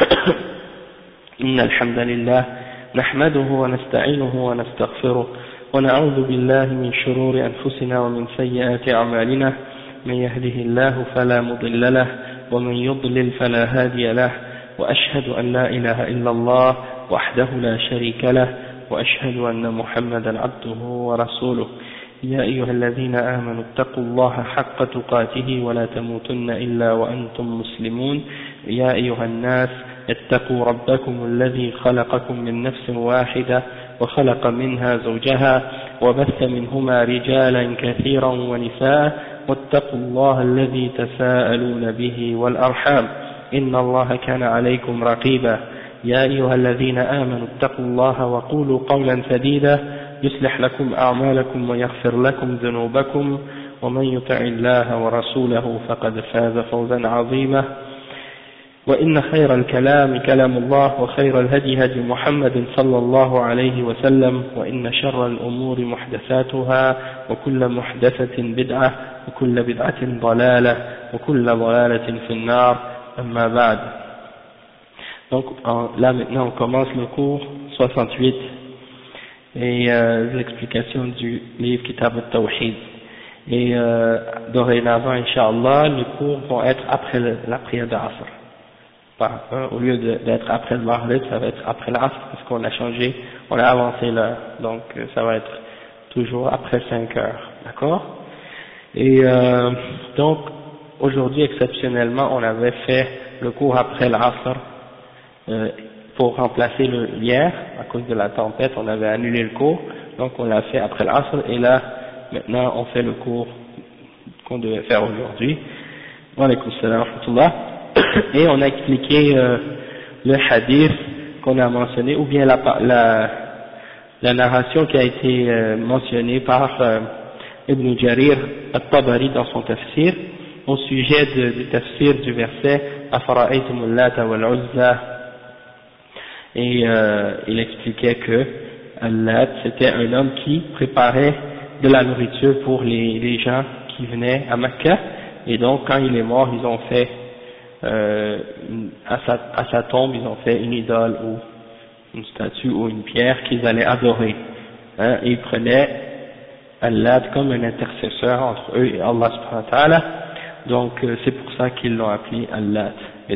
إن الحمد لله نحمده ونستعينه ونستغفره ونعوذ بالله من شرور أنفسنا ومن سيئات أعمالنا من يهده الله فلا مضل له ومن يضلل فلا هادي له وأشهد أن لا إله إلا الله وحده لا شريك له وأشهد أن محمدا عبده ورسوله يا أيها الذين آمنوا اتقوا الله حق تقاته ولا تموتن إلا وأنتم مسلمون يا أيها الناس اتقوا ربكم الذي خلقكم من نفس واحدة وخلق منها زوجها وبث منهما رجالا كثيرا ونساء واتقوا الله الذي تساءلون به والأرحام إن الله كان عليكم رقيبا يا أيها الذين آمنوا اتقوا الله وقولوا قولا سديدا يصلح لكم أعمالكم ويغفر لكم ذنوبكم ومن يطع الله ورسوله فقد فاز فوزا عظيما وإن خير الكلام كلام الله وخير الهدي هدي محمد صلى الله عليه وسلم وإن شر الأمور محدثاتها وكل محدثة بدعة وكل بدعة ضلالة وكل ضلالة في النار أما بعد. Donc là maintenant on commence le cours 68 et l'explication du livre Kitab al-Tawhid. Et dorénavant, Inch'Allah, les cours vont être après la prière de Asr. Au lieu d'être après le Maghrib, ça va être après l'Asr, parce qu'on a changé, on a avancé l'heure. Donc ça va être toujours après 5 heures. D'accord? Et donc, aujourd'hui, exceptionnellement, on avait fait le cours après l'Asr, pour remplacer le hier, à cause de la tempête, on avait annulé le cours, donc on l'a fait après l'Asr, et là, maintenant, on fait le cours qu'on devait faire aujourd'hui. Wa alaykum salam wa rahmatullah. Et on a expliqué le hadith qu'on a mentionné, ou bien la narration qui a été mentionnée par Ibn Jarir al-Tabari dans son tafsir, au sujet du tafsir du verset « Afara'aytumul Lata wal Uzza » et il expliquait que Al-Lat c'était un homme qui préparait de la nourriture pour les gens qui venaient à Mecca, et donc quand il est mort ils ont fait à sa tombe ils ont fait une idole ou une statue ou une pierre qu'ils allaient adorer, hein, et ils prenaient Al-Lat comme un intercesseur entre eux et Allah subhanahu wa ta'ala, donc c'est pour ça qu'ils l'ont appelé Al-Lat. Et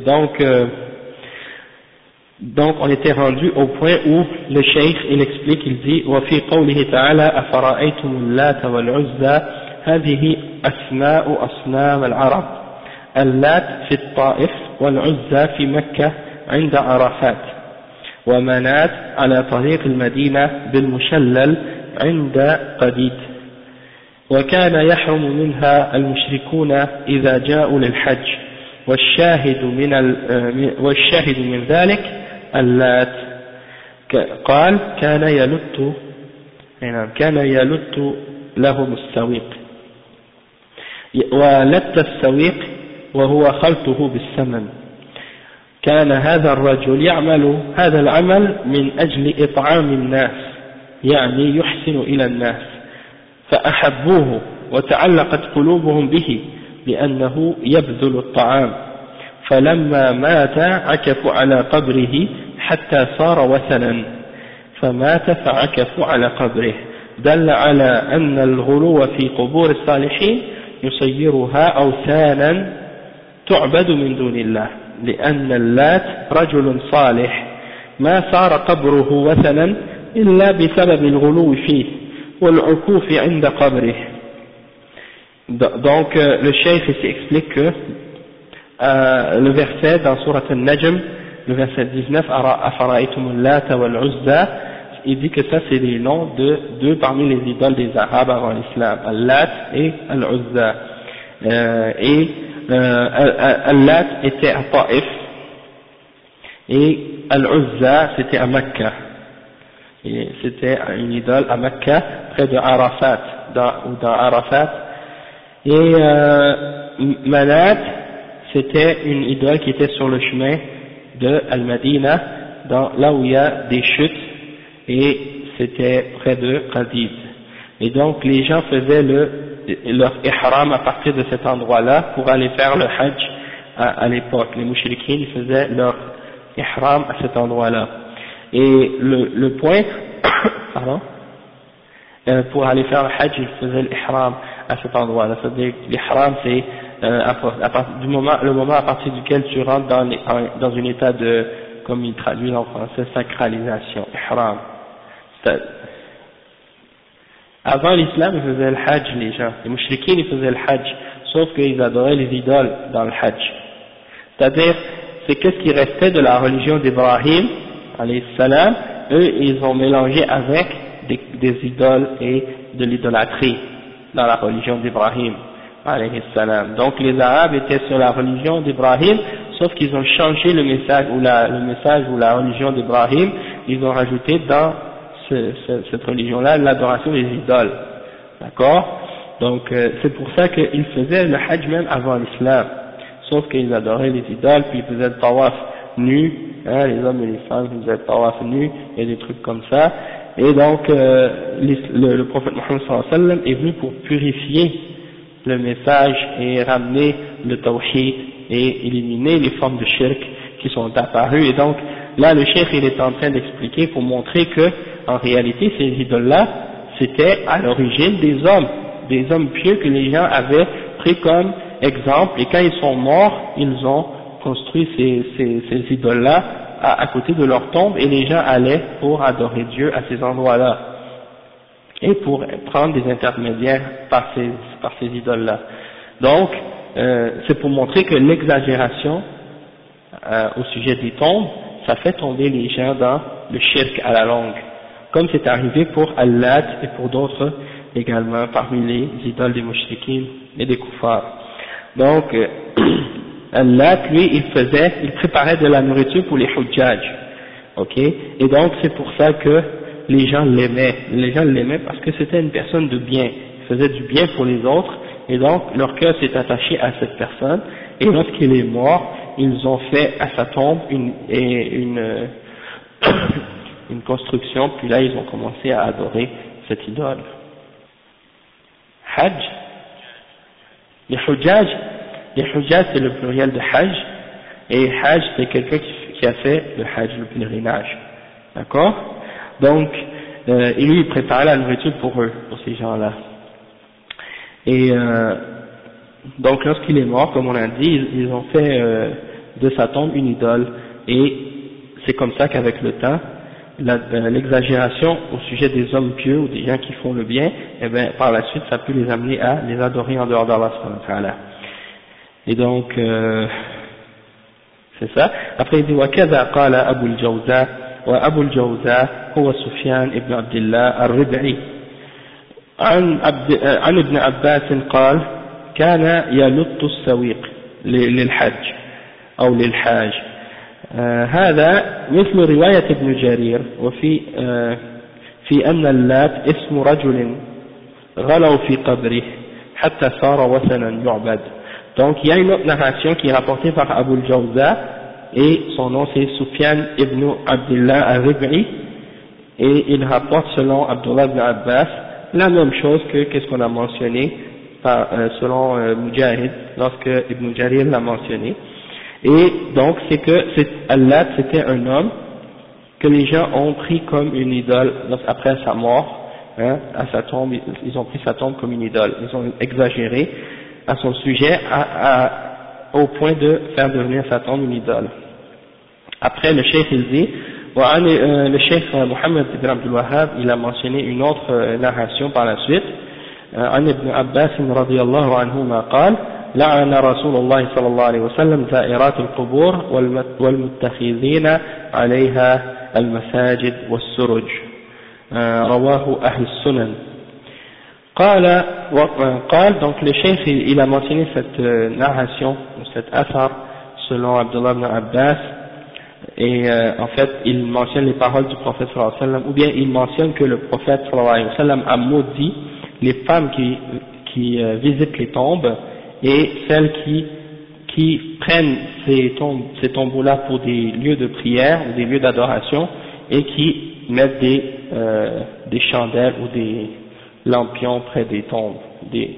donc on était rendu au point où le cheikh il explique, il dit وفي قوله تعالى أفرأيتم اللات والعزى هذه أسماء أصنام العرب اللات في الطائف والعزى في مكة عند عرفات ومنات على طريق المدينة بالمشلل عند قديد وكان يحرم منها المشركون إذا جاءوا للحج والشاهد من ذلك اللات قال كان يلت لهم السويق ولت السويق وهو خلطه بالسمن كان هذا الرجل يعمل هذا العمل من أجل إطعام الناس يعني يحسن إلى الناس فأحبوه وتعلقت قلوبهم به لأنه يبذل الطعام فلما مات عكفوا على قبره حتى صار وثنا فمات فعكفوا على قبره دل على أن الغلو في قبور الصالحين يصيرها أوثانا تعبد من دون الله لأن اللات رجل صالح ما صار قبره وثنا إلا بسبب الغلو فيه والعكوف عند قبره. Donc le cheikh ici explique que le verset dans Surat Al-Najm, le verset 19, Afara'aytumul Lata wal Uzza, il dit que ça c'est les noms de deux parmi les idoles des Arabes avant l'Islam, Al-Lat et Al-Uzza. Al-Lat était à Taif et Al-Uzza c'était à Mecca. Et c'était une idole à Mecca, près de Arafat, dans Arafat. Et Manat, c'était une idole qui était sur le chemin de Al-Madina, là où il y a des chutes, et c'était près de Qadid. Et donc les gens faisaient leur ihram à partir de cet endroit-là pour aller faire le hajj à l'époque. Les mouchriquins faisaient leur ihram à cet endroit-là. Et le point, pardon, pour aller faire le hajj, il faisait l'ihram à cet endroit-là. C'est-à-dire l'ihram, c'est le moment à partir duquel tu rentres dans un état de, comme il traduit en français, sacralisation, ihram. Avant l'islam, ils faisaient le hajj, les gens. Les mouchriquins, ils faisaient le hajj, sauf qu'ils adoraient les idoles dans le hajj. C'est-à-dire, c'est qu'est-ce qui restait de la religion d'Ibrahim, alayhi salam, eux, ils ont mélangé avec des idoles et de l'idolâtrie dans la religion d'Ibrahim, alayhi salam. Donc les Arabes étaient sur la religion d'Ibrahim, sauf qu'ils ont changé le message ou la religion d'Ibrahim, ils ont rajouté dans cette religion-là l'adoration des idoles. D'accord? Donc c'est pour ça qu'ils faisaient le hajj même avant l'islam, sauf qu'ils adoraient les idoles, puis ils faisaient le tawaf nu, hein, les hommes et les femmes faisaient le tawaf nu, et des trucs comme ça. Et donc le prophète Mohammed sallallahu alayhi wa sallam est venu pour purifier le message et ramener le tawhid et éliminer les formes de shirk qui sont apparues. Et donc là le cheikh il est en train d'expliquer pour montrer que en réalité ces idoles-là c'était à l'origine des hommes pieux que les gens avaient pris comme exemple, et quand ils sont morts ils ont construit ces idoles-là à côté de leur tombe, et les gens allaient pour adorer Dieu à ces endroits-là et pour prendre des intermédiaires par ces idoles-là. Donc c'est pour montrer que l'exagération au sujet des tombes, ça fait tomber les gens dans le shirk à la longue, comme c'est arrivé pour Allat et pour d'autres également parmi les idoles des mouchriquins et des koufars. Donc Allat, lui, il préparait de la nourriture pour les hujjaj, ok, et donc c'est pour ça que les gens l'aimaient parce que c'était une personne de bien, il faisait du bien pour les autres, et donc leur cœur s'est attaché à cette personne, et lorsqu'il est mort, ils ont fait à sa tombe une construction, puis là ils ont commencé à adorer cette idole. Hajj, les hujjaj c'est le pluriel de hajj, et hajj c'est quelqu'un qui a fait le hajj, le pèlerinage, d'accord? Donc et lui il préparait la nourriture pour eux, pour ces gens-là, et donc lorsqu'il est mort, comme on a dit, ils ont fait de sa tombe une idole, et c'est comme ça qu'avec le temps l'exagération au sujet des hommes pieux ou des gens qui font le bien, et bien par la suite ça peut les amener à les adorer en dehors d'Allah subhanahu wa ta'ala. Et donc c'est ça. Après il dit وكذا قال أبو الجوزاء وأبو الجوزاء هو سفيان ابن عبد الله الربعي عن ابن عباس قال كان يلط السويق للحج أو للحاج. هذا مثل رواية ابن جرير وفي في أن اللات اسم رجل غلوا في قبره حتى صار وثنا يعبد. Donc il y a une autre narration qui est rapportée par Abu al-Jawza, et son nom c'est Sufyan ibn Abdullah al-Rib'i, et il rapporte selon Abdullah ibn Abbas la même chose que qu'est-ce qu'on a mentionné selon Mujahid lorsque Ibn Jarir l'a mentionné. Et donc c'est que Allah c'était un homme que les gens ont pris comme une idole après sa mort, hein, à sa tombe, ils ont pris sa tombe comme une idole, ils ont exagéré à son sujet au point de faire devenir sa tombe une idole. Après le cheikh il dit, le cheikh Mohammed ibn Abdul Wahhab il a mentionné une autre narration par la suite, عن ابن عباس رضي الله عنهما قال لعن رسول الله صلى الله عليه وسلم زائرات القبور والمتخذين عليها المساجد والسرج. رواه أهل السنن. قال donc le cheikh il a mentionné cette narration, cet athar selon Abdullah ibn Abbas, et en fait il mentionne les paroles du prophète sallallahu alayhi wa sallam, ou bien il mentionne que le prophète sallallahu alayhi wa sallam a maudit les femmes qui visitent les tombes et celles qui prennent ces tombeaux-là pour des lieux de prière ou des lieux d'adoration, et qui mettent des chandelles ou des lampions près des tombes,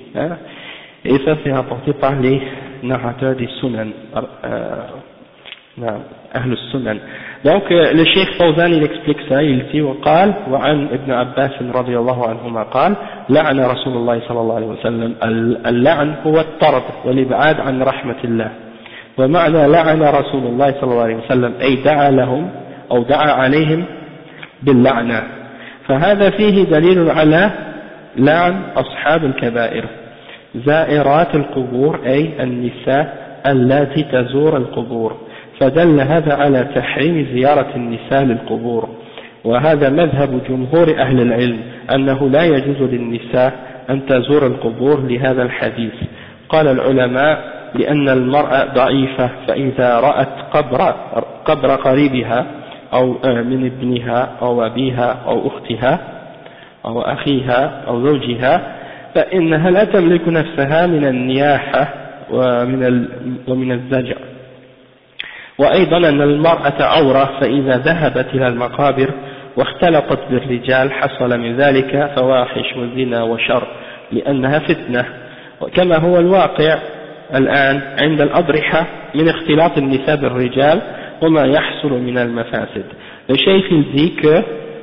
et ça c'est rapporté par les narrateurs des Sunan, نعم أهل السنن. Donc le Cheikh Fawzan il explique ça, il dit وقال وعن ابن عباس رضي الله عنهما قال لعن رسول الله صلى الله عليه وسلم اللعن هو الطرد والإبعاد عن رحمة الله. ومعنى لعن رسول الله صلى الله عليه وسلم أي دعا لهم أو دعا عليهم باللعنة. فهذا فيه دليل على لعن أصحاب الكبائر زائرات القبور أي النساء اللاتي تزور القبور، فدل هذا على تحريم زيارة النساء للقبور، وهذا مذهب جمهور أهل العلم أنه لا يجوز للنساء أن تزور القبور لهذا الحديث. قال العلماء لأن المرأة ضعيفة، فإذا رأت قبر قريبها أو من ابنها أو أبيها أو أختها أو أخيها أو زوجها فإنها لا تملك نفسها من النياحة ومن الزجر. وأيضا أن المرأة عورة، فإذا ذهبت إلى المقابر واختلطت بالرجال حصل من ذلك فواحش وزنا وشر لأنها فتنة، كما هو الواقع الآن عند الأضرحة من اختلاط النساء بالرجال وما يحصل من المفاسد. Le cheikh il dit que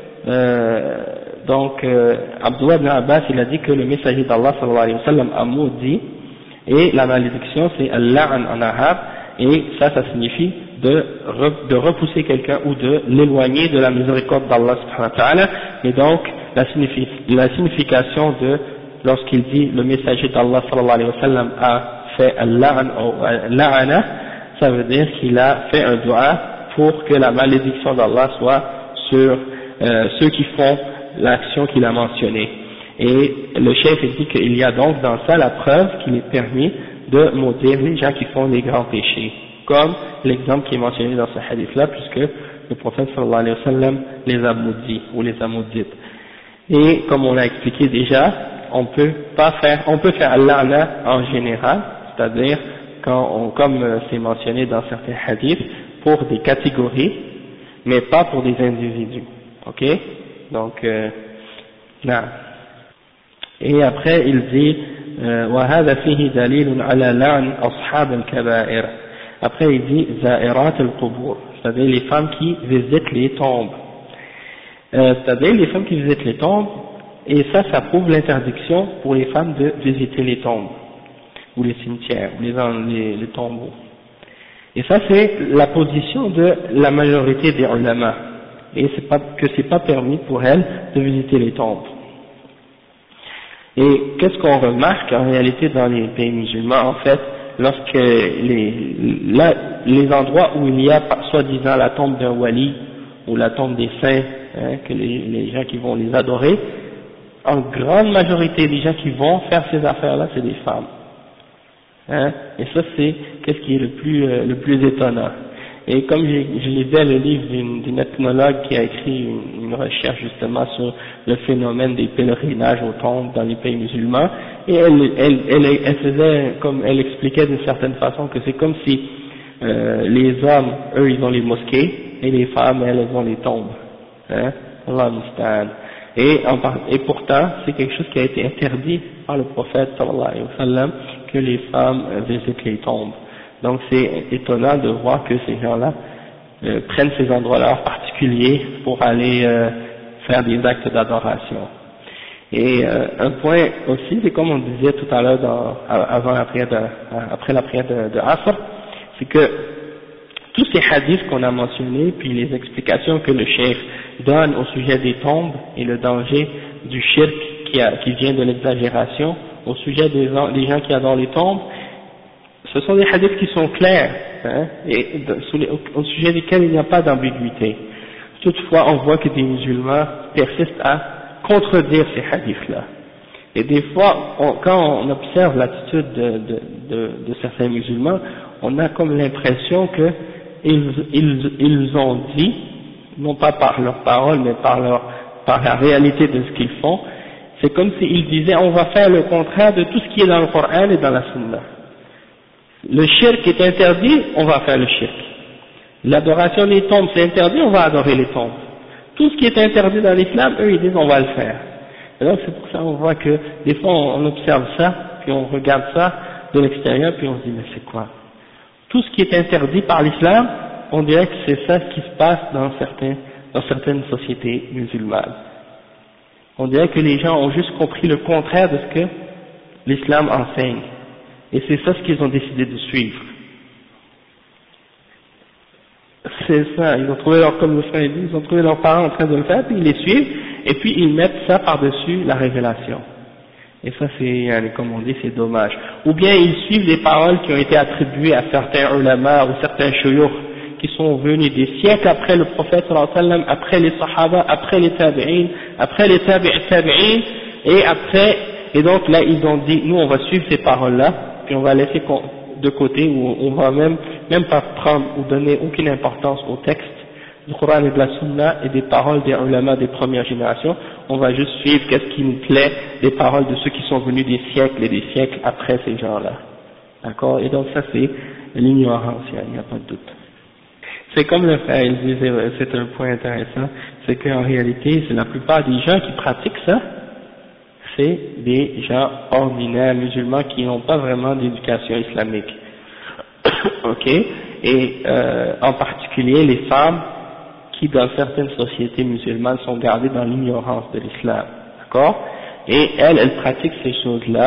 Abdullah ibn Abbas il a dit que le messager d'Allah sallallahu alayhi wa sallam a maudit, et la malédiction c'est al-la'n en arabe, et ça signifie de repousser quelqu'un ou de l'éloigner de la miséricorde d'Allah subhanahu wa ta'ala. Et donc la signification de lorsqu'il dit le messager d'Allah sallallahu alayhi wa sallam a fait al-la'n ou la'ana, ça veut dire qu'il a fait un dua pour que la malédiction d'Allah soit sur ceux qui font l'action qu'il a mentionnée. Et le chef dit qu'il y a donc dans ça la preuve qu'il est permis de maudire les gens qui font les grands péchés, comme l'exemple qui est mentionné dans ce hadith-là, puisque le prophète sallallahu alayhi wa sallam les a maudits ou les a maudites. Et comme on l'a expliqué déjà, on peut faire al-la'na en général, c'est-à-dire comme c'est mentionné dans certains hadiths, pour des catégories, mais pas pour des individus. Ok? Donc, là. Et après il dit وهذا فيه دليل على لعن أصحاب الكبائر. Après il dit زائرات القبور, c'est-à-dire les femmes qui visitent les tombes. C'est-à-dire les femmes qui visitent les tombes, et ça prouve l'interdiction pour les femmes de visiter les tombes, ou les cimetières, ou les tombeaux. Et ça c'est la position de la majorité des ulama, et c'est pas permis pour elles de visiter les tombes. Et qu'est-ce qu'on remarque en réalité dans les pays musulmans, en fait, lorsque les endroits où il y a soi-disant la tombe d'un wali ou la tombe des saints, que les gens qui vont les adorer, en grande majorité des gens qui vont faire ces affaires-là, c'est des femmes. Et ça c'est qu'est-ce qui est le plus étonnant. Et comme je lisais le livre d'une ethnologue qui a écrit une recherche justement sur le phénomène des pèlerinages aux tombes dans les pays musulmans, et elle faisait, comme elle expliquait d'une certaine façon, que c'est comme si les hommes, eux, ils ont les mosquées, et les femmes, elles ont les tombes. Allah musta'an. Et pourtant, c'est quelque chose qui a été interdit par le prophète sallallahu alayhi wa sallam, que les femmes visitent les tombes. Donc c'est étonnant de voir que ces gens-là prennent ces endroits-là en particulier pour aller faire des actes d'adoration. Et un point aussi, c'est comme on disait tout à l'heure après la prière de Asr, c'est que tous ces hadiths qu'on a mentionnés, puis les explications que le cheikh donne au sujet des tombes et le danger du shirk qui vient de l'exagération, au sujet des gens qui adorent les tombes, ce sont des hadiths qui sont clairs, et au sujet desquels il n'y a pas d'ambiguïté. Toutefois, on voit que des musulmans persistent à contredire ces hadiths-là. Et des fois, quand on observe l'attitude de certains musulmans, on a comme l'impression que ils ont dit, non pas par leurs paroles, mais par la réalité de ce qu'ils font, c'est comme s'ils disaient on va faire le contraire de tout ce qui est dans le Coran et dans la Sunna. Le shirk est interdit, on va faire le shirk. L'adoration des tombes c'est interdit, on va adorer les tombes. Tout ce qui est interdit dans l'islam, eux ils disent on va le faire. Et donc c'est pour ça qu'on voit que des fois on observe ça, puis on regarde ça de l'extérieur, puis on se dit mais c'est quoi? Tout ce qui est interdit par l'islam, on dirait que c'est ça qui se passe dans certaines sociétés musulmanes. On dirait que les gens ont juste compris le contraire de ce que l'islam enseigne. Et c'est ça ce qu'ils ont décidé de suivre. C'est ça, ils ont trouvé comme le frère dit, ils ont trouvé leurs parents en train de le faire, puis ils les suivent, et puis ils mettent ça par-dessus la révélation. Et ça c'est, comme on dit, c'est dommage. Ou bien ils suivent les paroles qui ont été attribuées à certains ulama ou certains shuyukh qui sont venus des siècles après le prophète sallallahu alayhi wa sallam, après les sahaba, après les tabi'in, après les tabi'in, et donc là ils ont dit, nous on va suivre ces paroles-là, puis on va laisser de côté, ou on va même pas prendre ou donner aucune importance au texte du Coran et de la Sunna et des paroles des ulama des premières générations, on va juste suivre qu'est-ce qui nous plaît des paroles de ceux qui sont venus des siècles et des siècles après ces gens-là. D'accord? Et donc ça c'est l'ignorance, il n'y a pas de doute. C'est comme le frère, il disait, c'est un point intéressant, c'est qu'en réalité, c'est la plupart des gens qui pratiquent ça, c'est des gens ordinaires musulmans qui n'ont pas vraiment d'éducation islamique. Ok? Et en particulier les femmes qui dans certaines sociétés musulmanes sont gardées dans l'ignorance de l'islam. D'accord? Et elles pratiquent ces choses-là,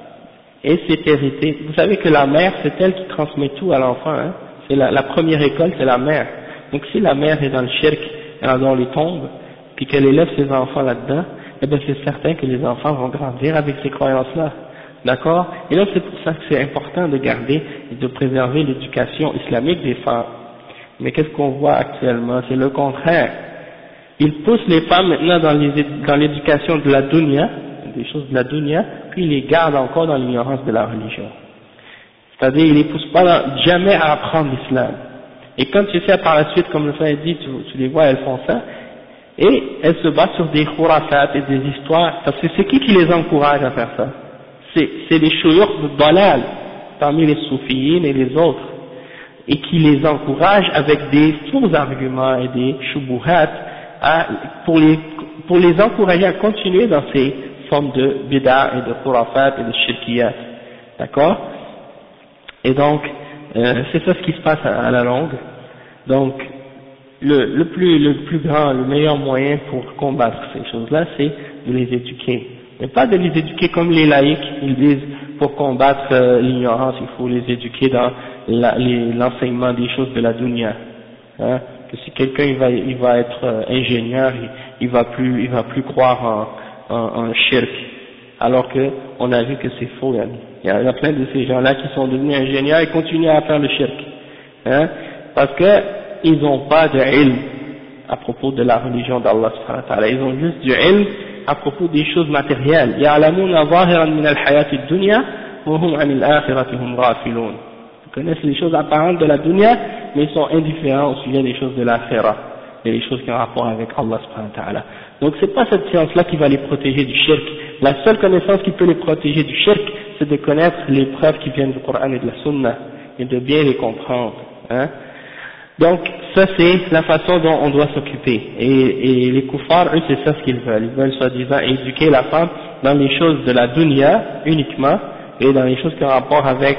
et c'est hérité. Vous savez que la mère, c'est elle qui transmet tout à l'enfant, hein? C'est la première école, c'est la mère. Donc si la mère est dans le shirk, dans les tombes, puis qu'elle élève ses enfants là-dedans, eh bien c'est certain que les enfants vont grandir avec ces croyances-là. D'accord? Et là c'est pour ça que c'est important de garder et de préserver l'éducation islamique des femmes. Mais qu'est-ce qu'on voit actuellement? C'est le contraire. Ils poussent les femmes maintenant dans l'éducation de la dunya, des choses de la dunya, puis ils les gardent encore dans l'ignorance de la religion. C'est-à-dire, ils les poussent pas jamais à apprendre l'islam. Et quand tu sais par la suite, comme le frère dit, tu les vois, elles font ça, et elles se battent sur des khurafat et des histoires, parce que c'est qui les encourage à faire ça? C'est les shuyukh de dalal, parmi les soufiyines et les autres, et qui les encouragent avec des faux arguments et des shubuhat pour les encourager à continuer dans ces formes de bid'a et de khurafat et de shirkiyat. D'accord? Et donc, c'est ça ce qui se passe à la longue. Donc, le plus grand, le meilleur moyen pour combattre ces choses-là, c'est de les éduquer. Mais pas de les éduquer comme les laïcs, ils disent, pour combattre l'ignorance, il faut les éduquer dans l'enseignement des choses de la dunya. Hein? Que si quelqu'un il va être ingénieur, il va plus croire en shirk. Alors que on a vu que c'est faux. Hein. Il y a plein de ces gens-là qui sont devenus ingénieurs et continuent à faire le shirk. Hein? Parce que ils n'ont pas de ilm à propos de la religion d'Allah subhanahu wa ta'ala. Ils ont juste du ilm à propos des choses matérielles. يَعْلَمُونَ ظَاهِرًا مِنَ الْحَيَاةِ الدُّنْيَا وَهُمْ عَنِ الْآخِرَةِ هُمْ غَافِلُونَ. Ils connaissent les choses apparentes de la dunya, mais ils sont indifférents au sujet des choses de l'akhirah, et les choses qui ont rapport avec Allah subhanahu wa ta'ala. Donc c'est pas cette science-là qui va les protéger du shirk. La seule connaissance qui peut les protéger du shirk, c'est de connaître les preuves qui viennent du Coran et de la Sunna, et de bien les comprendre. Hein. Donc ça c'est la façon dont on doit s'occuper. Et les kuffars, eux, c'est ça ce qu'ils veulent. Ils veulent soi-disant éduquer la femme dans les choses de la dunya uniquement, et dans les choses qui ont rapport avec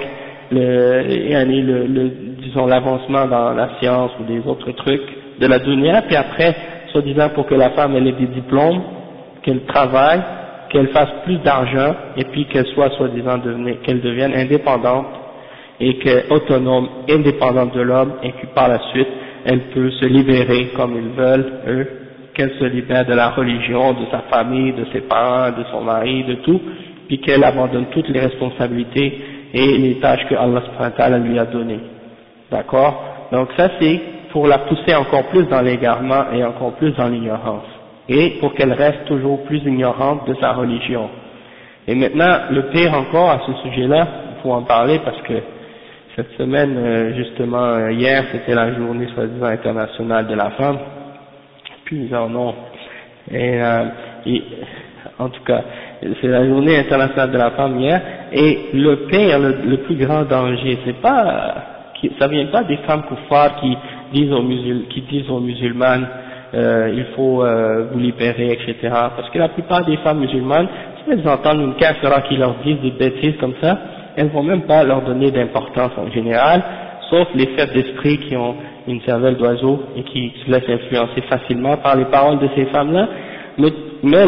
disons l'avancement dans la science ou des autres trucs de la dunya, puis après, soi-disant pour que la femme elle ait des diplômes, qu'elle travaille, qu'elle fasse plus d'argent, et puis qu'elle soit soi-disant qu'elle devienne indépendante, et autonome, indépendante de l'homme, et puis par la suite, elle peut se libérer comme ils veulent, eux, qu'elle se libère de la religion, de sa famille, de ses parents, de son mari, de tout, puis qu'elle abandonne toutes les responsabilités et les tâches que Allah subhanahu wa ta'ala lui a données. D'accord? Donc ça c'est pour la pousser encore plus dans l'égarement et encore plus dans l'ignorance. Et pour qu'elle reste toujours plus ignorante de sa religion. Et maintenant, le pire encore à ce sujet-là, il faut en parler parce que cette semaine, justement, hier, c'était la journée soi-disant internationale de la femme. Puis ils en ont. Et en tout cas, c'est la journée internationale de la femme hier. Et le pire, le plus grand danger, c'est pas, ça vient pas des femmes kuffars qui disent aux musulmanes, il faut vous libérer, etc. Parce que la plupart des femmes musulmanes, si elles entendent une kafira qui leur disent des bêtises comme ça, elles vont même pas leur donner d'importance en général, sauf les faibles d'esprit une cervelle d'oiseau et qui se laissent influencer facilement par les paroles de ces femmes-là, mais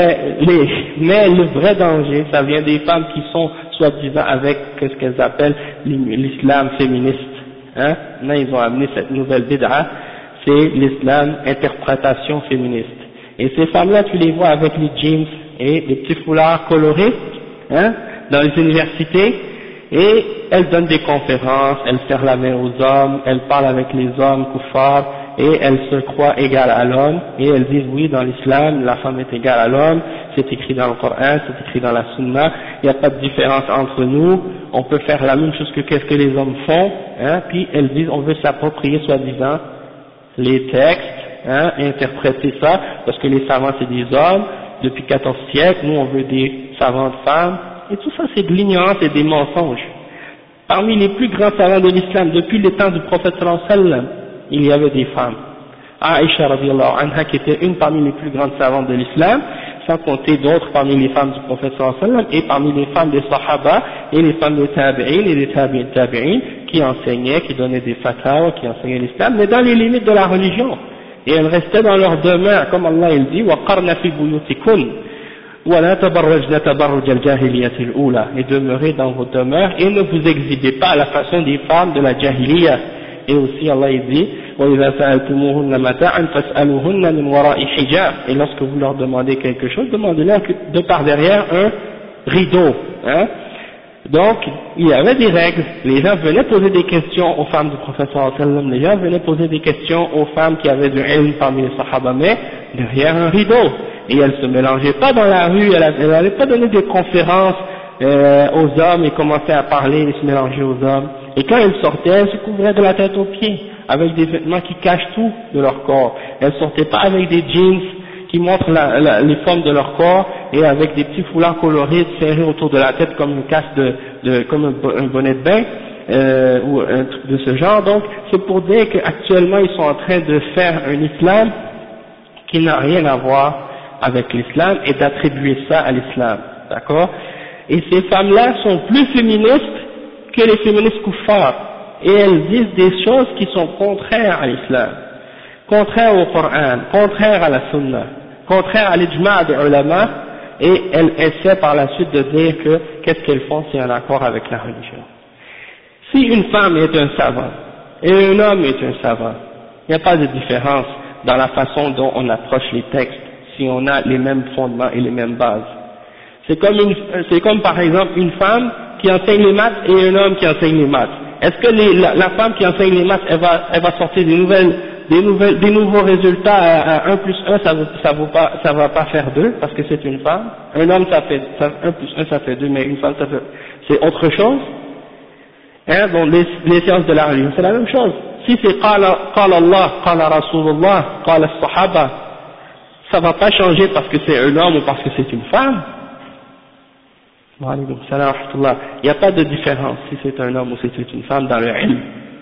le vrai danger, ça vient des femmes qui sont soi-disant avec ce qu'elles appellent l'islam féministe. Hein? Là, ils ont amené cette nouvelle bid'a, c'est l'islam interprétation féministe. Et ces femmes-là, tu les vois avec les jeans et les petits foulards colorés, hein, dans les universités, et elles donnent des conférences, elles serrent la main aux hommes, elles parlent avec les hommes kuffars, et elles se croient égales à l'homme, et elles disent oui, dans l'islam, la femme est égale à l'homme, c'est écrit dans le Coran, c'est écrit dans la Sunna, il n'y a pas de différence entre nous, on peut faire la même chose que qu'est-ce que les hommes font, hein, puis elles disent on veut s'approprier soi-disant les textes, hein, et interpréter ça, parce que les savants c'est des hommes, depuis 14 siècles, nous on veut des savantes femmes, et tout ça c'est de l'ignorance et des mensonges. Parmi les plus grands savants de l'islam, depuis le temps du prophète sallallahu alayhi wa sallam, il y avait des femmes. Aïcha radiyallahu anha qui était une parmi les plus grandes savantes de l'islam, sans compter d'autres parmi les femmes du prophète sallallahu alayhi wa sallam, et parmi les femmes des sahaba, et les femmes des tabi'in et des tabi'in, qui enseignaient, qui donnaient des fatwas, qui enseignaient l'islam, mais dans les limites de la religion. Et elles restaient dans leur demeure, comme Allah il dit, وَقَرْنَ فِي بُيُوتِكُنَّ وَلَا تَبَرَّجْنَ تَبَرُّجَ الْجَاهِلِيَّةِ الْأُولَى, et demeurez dans vos demeures, et ne vous exhibez pas à la façon des femmes de la jahiliya. Et aussi Allah il dit, وَإِذَا سَأَلْتُمُوهُنَّ مَتَاعًا فَاسْأَلُوهُنَّ مِنْ وَرَاءِ حِجَابٍ, et lorsque vous leur demandez quelque chose, demandez-leur de par derrière un rideau, hein. Donc, il y avait des règles, les gens venaient poser des questions aux femmes du prophète sallallahu alayhi wa sallam, les gens venaient poser des questions aux femmes qui avaient du ilm parmi les sahaba, mais derrière un rideau, et elles se mélangeaient pas dans la rue, elles n'allaient pas donner des conférences aux hommes et commençaient à parler et se mélanger aux hommes, et quand elles sortaient, elles se couvraient de la tête aux pieds, avec des vêtements qui cachent tout de leur corps, elles sortaient pas avec des jeans qui montrent les formes de leur corps et avec des petits foulards colorés serrés autour de la tête comme une casse comme un bonnet de bain ou un truc de ce genre. Donc c'est pour dire qu'actuellement ils sont en train de faire un islam qui n'a rien à voir avec l'islam et d'attribuer ça à l'islam, d'accord? Et ces femmes-là sont plus féministes que les féministes kuffars et elles disent des choses qui sont contraires à l'islam, contraires au Coran, contraires à la Sunna, contraire à l'ijma' des ulama, et elles essaient par la suite de dire que qu'est-ce qu'elles font c'est en accord avec la religion. Si une femme est un savant et un homme est un savant, il n'y a pas de différence dans la façon dont on approche les textes si on a les mêmes fondements et les mêmes bases. C'est comme par exemple une femme qui enseigne les maths et un homme qui enseigne les maths. Est-ce que la femme qui enseigne les maths elle va sortir des nouveaux résultats à 1 plus 1, ça va pas faire 2 parce que c'est une femme. Un homme 1 plus 1 ça fait 2, mais une femme c'est autre chose. Hein, donc les sciences de la religion c'est la même chose. Si c'est qala Allah, qala Rasulullah, qala Sahaba, ça va pas changer parce que c'est un homme ou parce que c'est une femme. Il n'y a pas de différence si c'est un homme ou si c'est une femme dans le ilm.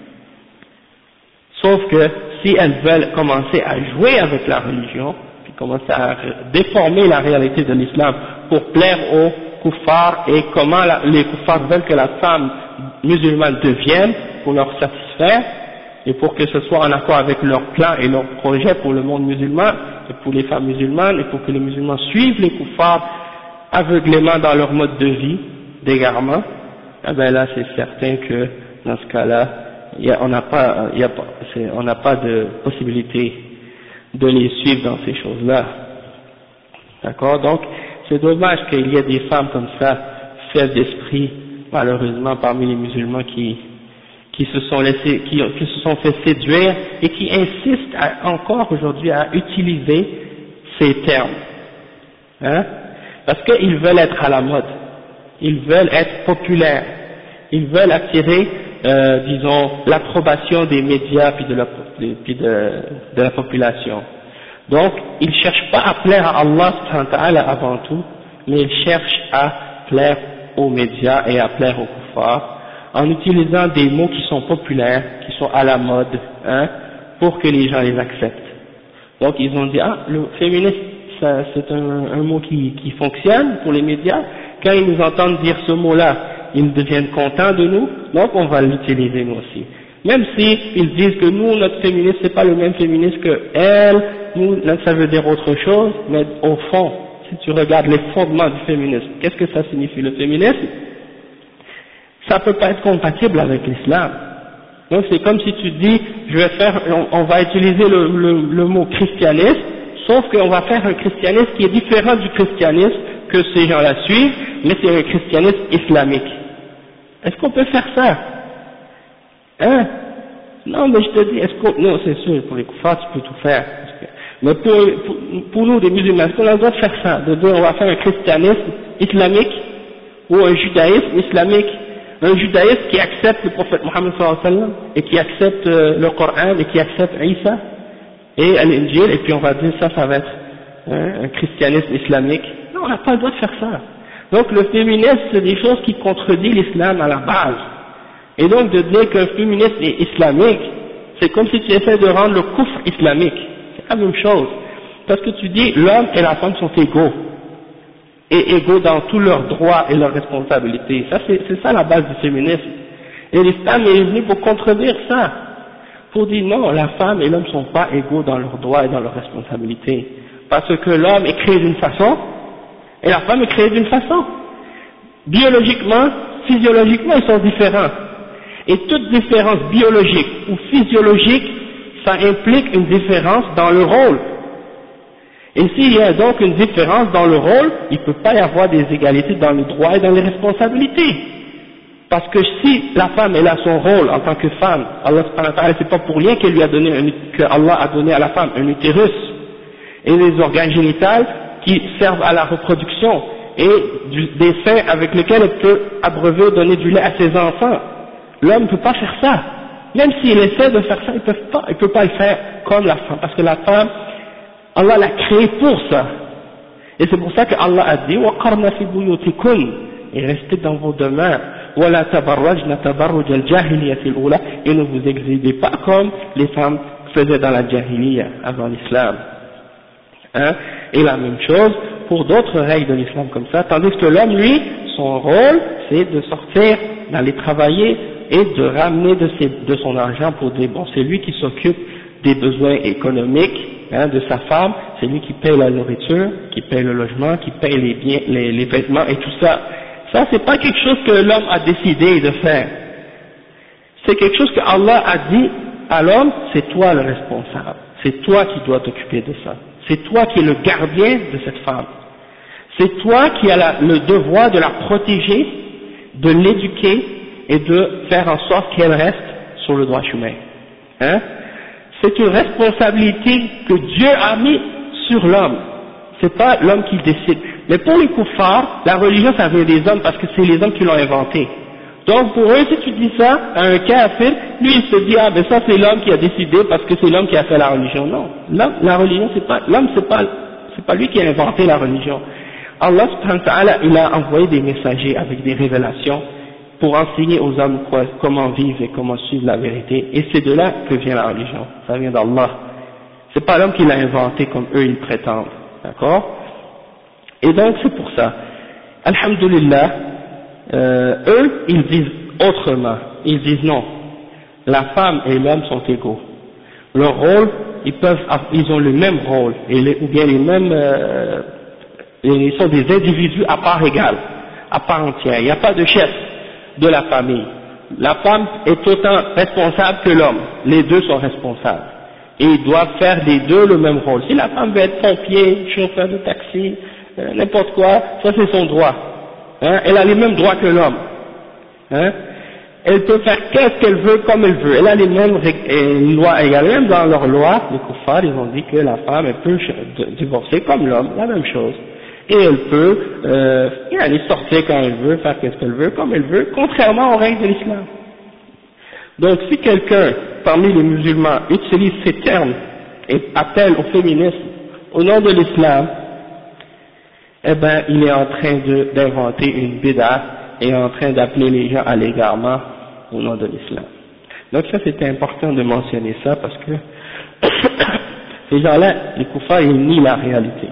Sauf que si elles veulent commencer à jouer avec la religion, puis commencer à déformer la réalité de l'islam pour plaire aux kuffars et comment les kuffars veulent que la femme musulmane devienne pour leur satisfaire et pour que ce soit en accord avec leur plan et leur projet pour le monde musulman et pour les femmes musulmanes et pour que les musulmans suivent les kuffars aveuglément dans leur mode de vie d'égarement, eh bien là c'est certain que dans ce cas-là on n'a pas de possibilité de les suivre dans ces choses-là. D'accord? Donc, c'est dommage qu'il y ait des femmes comme ça, faibles d'esprit, malheureusement, parmi les musulmans qui se sont fait séduire et qui insistent encore aujourd'hui à utiliser ces termes. Hein? Parce qu'ils veulent être à la mode. Ils veulent être populaires. Ils veulent attirer disons l'approbation des médias puis de la population. Donc ils cherchent pas à plaire à Allah subhanahu wa ta'ala avant tout, mais ils cherchent à plaire aux médias et à plaire aux kuffars en utilisant des mots qui sont populaires, qui sont à la mode, hein, pour que les gens les acceptent. Donc ils ont dit le féminisme c'est un mot qui fonctionne pour les médias, quand ils nous entendent dire ce mot-là ils deviennent contents de nous, donc on va l'utiliser nous aussi. Même si ils disent que nous, notre féminisme, c'est pas le même féminisme que elle, nous, là, ça veut dire autre chose, mais au fond, si tu regardes les fondements du féminisme, qu'est-ce que ça signifie le féminisme? Ça peut pas être compatible avec l'islam. Donc c'est comme si tu dis, on va utiliser le mot christianisme, sauf qu'on va faire un christianisme qui est différent du christianisme que ces gens-là suivent, mais c'est un christianisme islamique. Est-ce qu'on peut faire ça? Hein? Non, mais je te dis, non, c'est sûr, pour les koufars, tu peux tout faire. Mais pour nous, les musulmans, est-ce qu'on a le droit de faire ça? De dire, on va faire un christianisme islamique, ou un judaïsme islamique? Un judaïsme qui accepte le prophète Mohammed sallallahu alayhi wa sallam, et qui accepte le Coran, et qui accepte Isa, et l'Injil, et puis on va dire ça va être un christianisme islamique. Non, on n'a pas le droit de faire ça. Donc le féminisme, c'est des choses qui contredisent l'islam à la base. Et donc de dire qu'un féminisme est islamique, c'est comme si tu essaies de rendre le kufr islamique. C'est la même chose. Parce que tu dis l'homme et la femme sont égaux. Et égaux dans tous leurs droits et leurs responsabilités. Ça, c'est ça la base du féminisme. Et l'islam est venu pour contredire ça. Pour dire non, la femme et l'homme ne sont pas égaux dans leurs droits et dans leurs responsabilités. Parce que l'homme est créé d'une façon, et la femme est créée d'une façon. Biologiquement, physiologiquement, ils sont différents. Et toute différence biologique ou physiologique, ça implique une différence dans le rôle. Et s'il y a donc une différence dans le rôle, il ne peut pas y avoir des égalités dans les droits et dans les responsabilités. Parce que si la femme elle a son rôle en tant que femme, Allah subhanahu wa ta'ala, c'est pas pour rien que Allah a donné à la femme un utérus et des organes génitaux qui servent à la reproduction et des seins avec lesquels elle peut abreuver, donner du lait à ses enfants. L'homme ne peut pas faire ça. Même s'il essaie de faire ça, il ne peut pas le faire comme la femme. Parce que la femme, Allah l'a créée pour ça. Et c'est pour ça que Allah a dit وَقَرْنَ فِي بُيُوتِكُنْ et restez dans vos demeures. وَلَا تَبَرَّجْنَ تَبَرُّجَ الْجَاهِلِيَّةِ الْأُولَى et ne vous exhibez pas comme les femmes faisaient dans la jahiliya avant l'islam. Hein? Et la même chose pour d'autres règles de l'islam comme ça, tandis que l'homme, lui, son rôle, c'est de sortir, d'aller travailler et de ramener de son argent pour des bons. C'est lui qui s'occupe des besoins économiques de sa femme, c'est lui qui paye la nourriture, qui paye le logement, qui paye les biens, les vêtements et tout ça. Ça, c'est pas quelque chose que l'homme a décidé de faire. C'est quelque chose que Allah a dit à l'homme, c'est toi le responsable. C'est toi qui dois t'occuper de ça. C'est toi qui es le gardien de cette femme. C'est toi qui as le devoir de la protéger, de l'éduquer et de faire en sorte qu'elle reste sur le droit chemin. Hein? C'est une responsabilité que Dieu a mis sur l'homme. C'est pas l'homme qui décide. Mais pour les kuffars, la religion ça vient des hommes parce que c'est les hommes qui l'ont inventé. Donc pour eux, si tu dis ça à un kafir, lui il se dit ah ben ça c'est l'homme qui a décidé parce que c'est l'homme qui a fait la religion. Non, la religion c'est pas l'homme, c'est pas lui qui a inventé la religion. Allah subhanahu wa ta'ala il a envoyé des messagers avec des révélations pour enseigner aux hommes comment vivre et comment suivre la vérité. Et c'est de là que vient la religion. Ça vient d'Allah. C'est pas l'homme qui l'a inventé comme eux ils prétendent. D'accord? Et donc c'est pour ça. Alhamdulillah, eux ils disent autrement. Ils disent non. La femme et l'homme sont égaux. Leur rôle, ils ont le même rôle, ou bien les mêmes, ils sont des individus à part égale, à part entière. Il n'y a pas de chef de la famille. La femme est autant responsable que l'homme. Les deux sont responsables. Et ils doivent faire les deux le même rôle. Si la femme veut être pompier, chauffeur de taxi, n'importe quoi, ça c'est son droit. Hein? Elle a les mêmes droits que l'homme. Hein? Elle peut faire qu'est-ce qu'elle veut comme elle veut. Elle a les mêmes lois égales. Même dans leurs lois, les kuffars, ils ont dit que la femme elle peut divorcer comme l'homme, la même chose. Et elle peut aller sortir quand elle veut, faire qu'est-ce qu'elle veut, comme elle veut, contrairement aux règles de l'islam. Donc si quelqu'un parmi les musulmans utilise ces termes et appelle au féminisme au nom de l'islam, eh ben il est en train d'inventer une bid'a et en train d'appeler les gens à l'égarement au nom de l'islam. Donc ça c'était important de mentionner ça parce que ces gens-là, les kuffars, ils nient la réalité.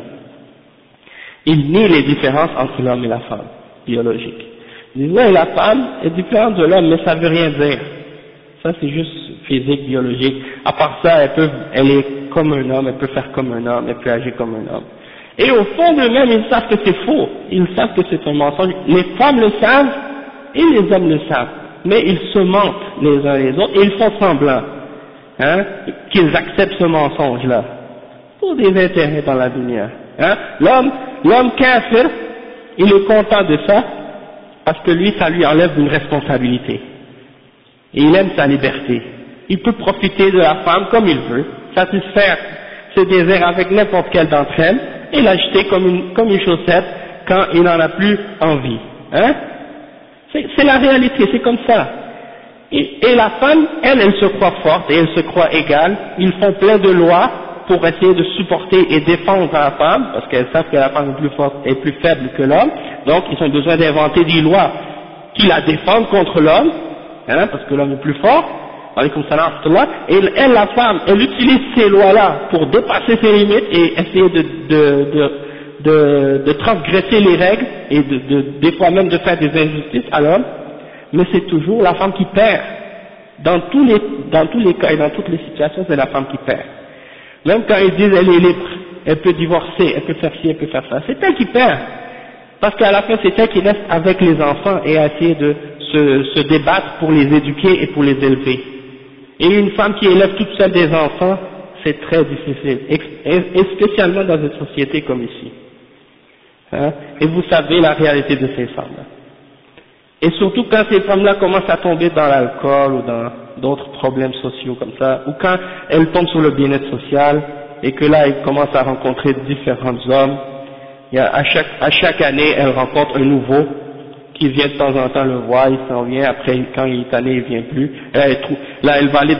Ils nient les différences entre l'homme et la femme, biologiques. Ils disent, ouais, la femme est différente de l'homme, mais ça veut rien dire. Ça c'est juste physique, biologique. À part ça, elle est comme un homme, elle peut faire comme un homme, elle peut agir comme un homme. Et au fond d'eux-mêmes, ils savent que c'est faux, ils savent que c'est un mensonge. Les femmes le savent et les hommes le savent, mais ils se mentent les uns les autres et ils font semblant, hein, qu'ils acceptent ce mensonge-là pour des intérêts dans la dunya. Hein. L'homme kafir, il est content de ça parce que lui, ça lui enlève une responsabilité. Et il aime sa liberté. Il peut profiter de la femme comme il veut, satisfaire ses désirs avec n'importe quelle d'entre elles, et l'acheter comme une chaussette quand il n'en a plus envie. Hein? C'est la réalité, c'est comme ça. Et la femme, elle se croit forte et elle se croit égale. Ils font plein de lois pour essayer de supporter et défendre la femme, parce qu'elles savent que la femme est plus forte et plus faible que l'homme, donc ils ont besoin d'inventer des lois qui la défendent contre l'homme, hein, parce que l'homme est plus fort. Et elle, la femme, elle utilise ces lois-là pour dépasser ses limites et essayer de transgresser les règles et des fois même de faire des injustices à l'homme, mais c'est toujours la femme qui perd. Dans tous les cas et dans toutes les situations, c'est la femme qui perd. Même quand ils disent elle est libre, elle peut divorcer, elle peut faire ci, elle peut faire ça, c'est elle qui perd. Parce qu'à la fin, c'est elle qui reste avec les enfants et à essayer de se débattre pour les éduquer et pour les élever. Et une femme qui élève toute seule des enfants, c'est très difficile, et spécialement dans une société comme ici. Hein? Et vous savez la réalité de ces femmes-là. Et surtout quand ces femmes-là commencent à tomber dans l'alcool ou dans d'autres problèmes sociaux comme ça, ou quand elles tombent sur le bien-être social, et que là elles commencent à rencontrer différents hommes, à chaque année elles rencontrent un nouveau, qui vient de temps en temps le voir, il s'en vient, après quand il est allé, il vient plus. Là, elle va aller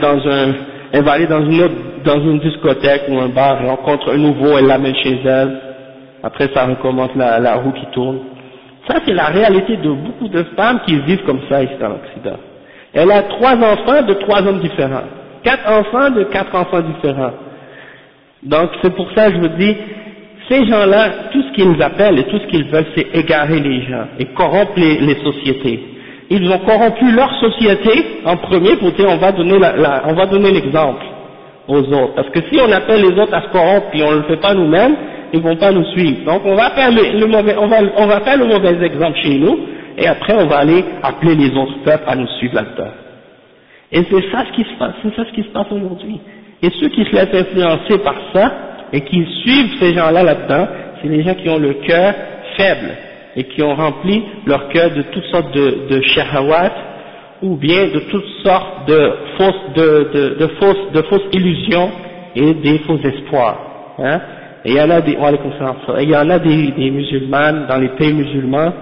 dans une discothèque ou un bar, elle rencontre un nouveau, elle l'amène chez elle. Après, ça recommence la roue qui tourne. Ça, c'est la réalité de beaucoup de femmes qui vivent comme ça ici dans l'Occident. Elle a 3 enfants de 3 hommes différents, 4 enfants de 4 enfants différents. Donc, c'est pour ça que je vous dis, ces gens-là, tout ce qu'ils appellent et tout ce qu'ils veulent, c'est égarer les gens et corrompre les sociétés. Ils ont corrompu leur société en premier pour dire on va donner l'exemple aux autres. Parce que si on appelle les autres à se corrompre et on ne le fait pas nous-mêmes, ils vont pas nous suivre. Donc on va faire on va faire le mauvais exemple chez nous et après on va aller appeler les autres peuples à nous suivre là-dedans. Et c'est ça ce qui se passe aujourd'hui. Et ceux qui se laissent influencer par ça et qui suivent ces gens-là là-dedans, c'est les gens qui ont le cœur faible et qui ont rempli leur cœur de toutes sortes de shahawat ou bien de toutes sortes de fausses illusions et des faux espoirs. Hein? Et il y en a des musulmanes dans les pays musulmans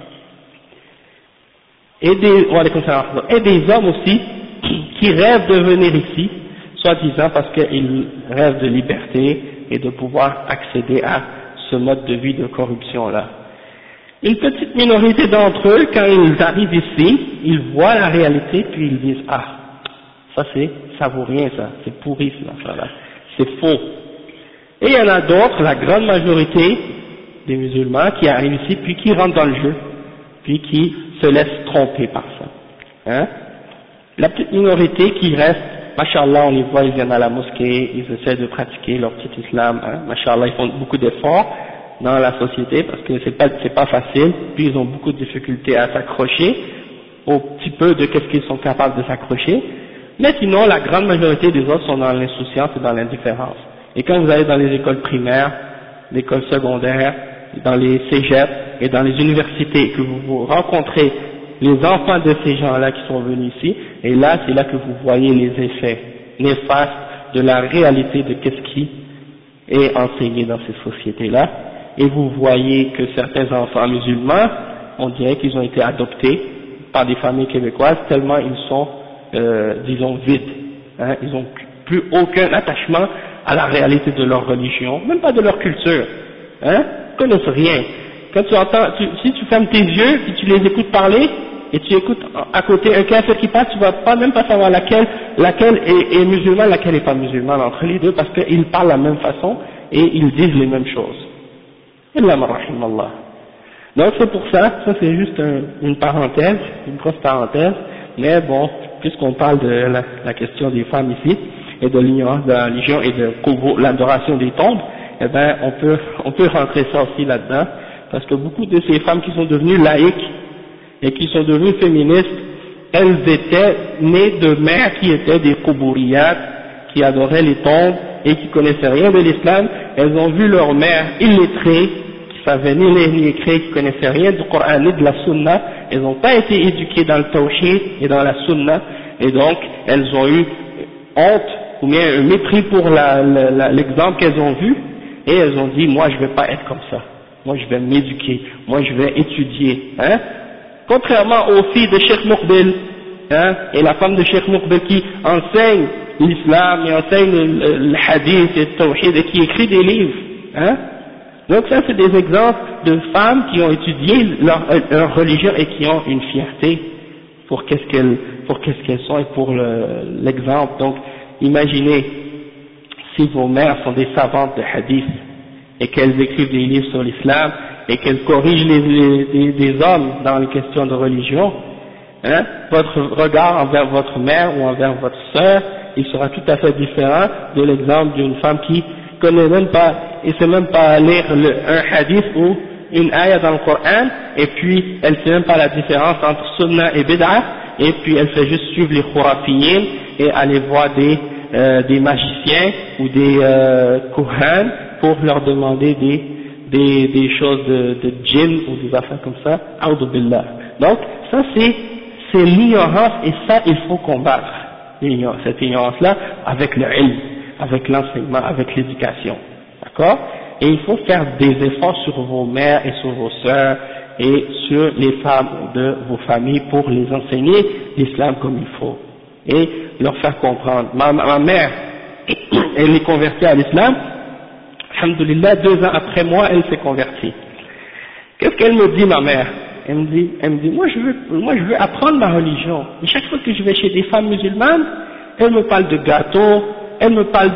et des hommes aussi qui rêvent de venir ici, soi-disant parce qu'ils rêvent de liberté et de pouvoir accéder à ce mode de vie de corruption-là. Une petite minorité d'entre eux, quand ils arrivent ici, ils voient la réalité puis ils disent « Ah, ça vaut rien ça, c'est pourri ça, c'est faux ». Et il y en a d'autres, la grande majorité des musulmans qui arrivent ici puis qui rentrent dans le jeu, puis qui se laissent tromper par ça. Hein? La petite minorité qui reste, Masha'Allah, on les voit, ils viennent à la mosquée, ils essaient de pratiquer leur petit islam, hein. Masha'Allah, ils font beaucoup d'efforts dans la société parce que c'est pas facile, puis ils ont beaucoup de difficultés à s'accrocher au petit peu de qu'est-ce qu'ils sont capables de s'accrocher, mais sinon la grande majorité des autres sont dans l'insouciance et dans l'indifférence. Et quand vous allez dans les écoles primaires, l'école secondaire, dans les cégeps et dans les universités, que vous rencontrez les enfants de ces gens-là qui sont venus ici, et là, c'est là que vous voyez les effets néfastes de la réalité de qu'est-ce qui est enseigné dans ces sociétés-là, et vous voyez que certains enfants musulmans, on dirait qu'ils ont été adoptés par des familles québécoises, tellement ils sont, disons, vides, hein, ils n'ont plus aucun attachement à la réalité de leur religion, même pas de leur culture, hein, ils connaissent rien. Quand tu entends, si tu fermes tes yeux, si tu les écoutes parler, et tu écoutes à côté un kafir qui passe, tu vas même pas savoir laquelle est musulmane, laquelle n'est pas musulmane entre les deux, parce qu'ils parlent de la même façon et ils disent les mêmes choses. Illa ma rahimallah. Donc c'est pour ça c'est juste une parenthèse, une grosse parenthèse, mais bon, puisqu'on parle de la question des femmes ici, et de l'ignorance de la religion et de l'adoration des tombes, eh ben, on peut rentrer ça aussi là-dedans, parce que beaucoup de ces femmes qui sont devenues laïques, et qui sont devenues féministes, elles étaient nées de mères qui étaient des qoubouriyat, qui adoraient les tombes, et qui connaissaient rien de l'islam. Elles ont vu leur mère illettrée, qui savait ni lire ni écrire, qui connaissait rien du Coran ni de la Sunna. Elles n'ont pas été éduquées dans le tawhid et dans la Sunna, et donc elles ont eu honte ou bien un mépris pour l'exemple qu'elles ont vu, et elles ont dit moi je vais pas être comme ça, moi je vais m'éduquer, moi je vais étudier, hein. Contrairement aux filles de Cheikh Moukbil, hein, et la femme de Cheikh Moukbil qui enseigne l'islam et enseigne le hadith et le tawhid et qui écrit des livres, hein. Donc ça c'est des exemples de femmes qui ont étudié leur religion et qui ont une fierté pour qu'est-ce qu'elles sont et pour l'exemple. Donc imaginez si vos mères sont des savantes de hadith et qu'elles écrivent des livres sur l'islam et qu'elles corrigent des hommes dans les questions de religion, hein, votre regard envers votre mère ou envers votre sœur, il sera tout à fait différent de l'exemple d'une femme qui connaît même pas, et sait même pas lire un hadith ou une ayah dans le Coran, et puis elle sait même pas la différence entre sunna et bid'ah, et puis elle fait juste suivre les khurafiyin et aller voir des magiciens ou des kohan pour leur demander des choses de djinn ou des affaires comme ça, a'udhu billah. Donc ça c'est l'ignorance, et ça il faut combattre cette ignorance-là avec le ilm, avec l'enseignement, avec l'éducation, d'accord? Et il faut faire des efforts sur vos mères et sur vos sœurs et sur les femmes de vos familles pour les enseigner l'islam comme il faut et leur faire comprendre. Ma mère, elle est convertie à l'islam, alhamdoulilah, 2 ans après moi, elle s'est convertie. Qu'est-ce qu'elle me dit, ma mère? Elle me dit, moi je veux apprendre ma religion. Et chaque fois que je vais chez des femmes musulmanes, elles me parlent de gâteaux, elles me parlent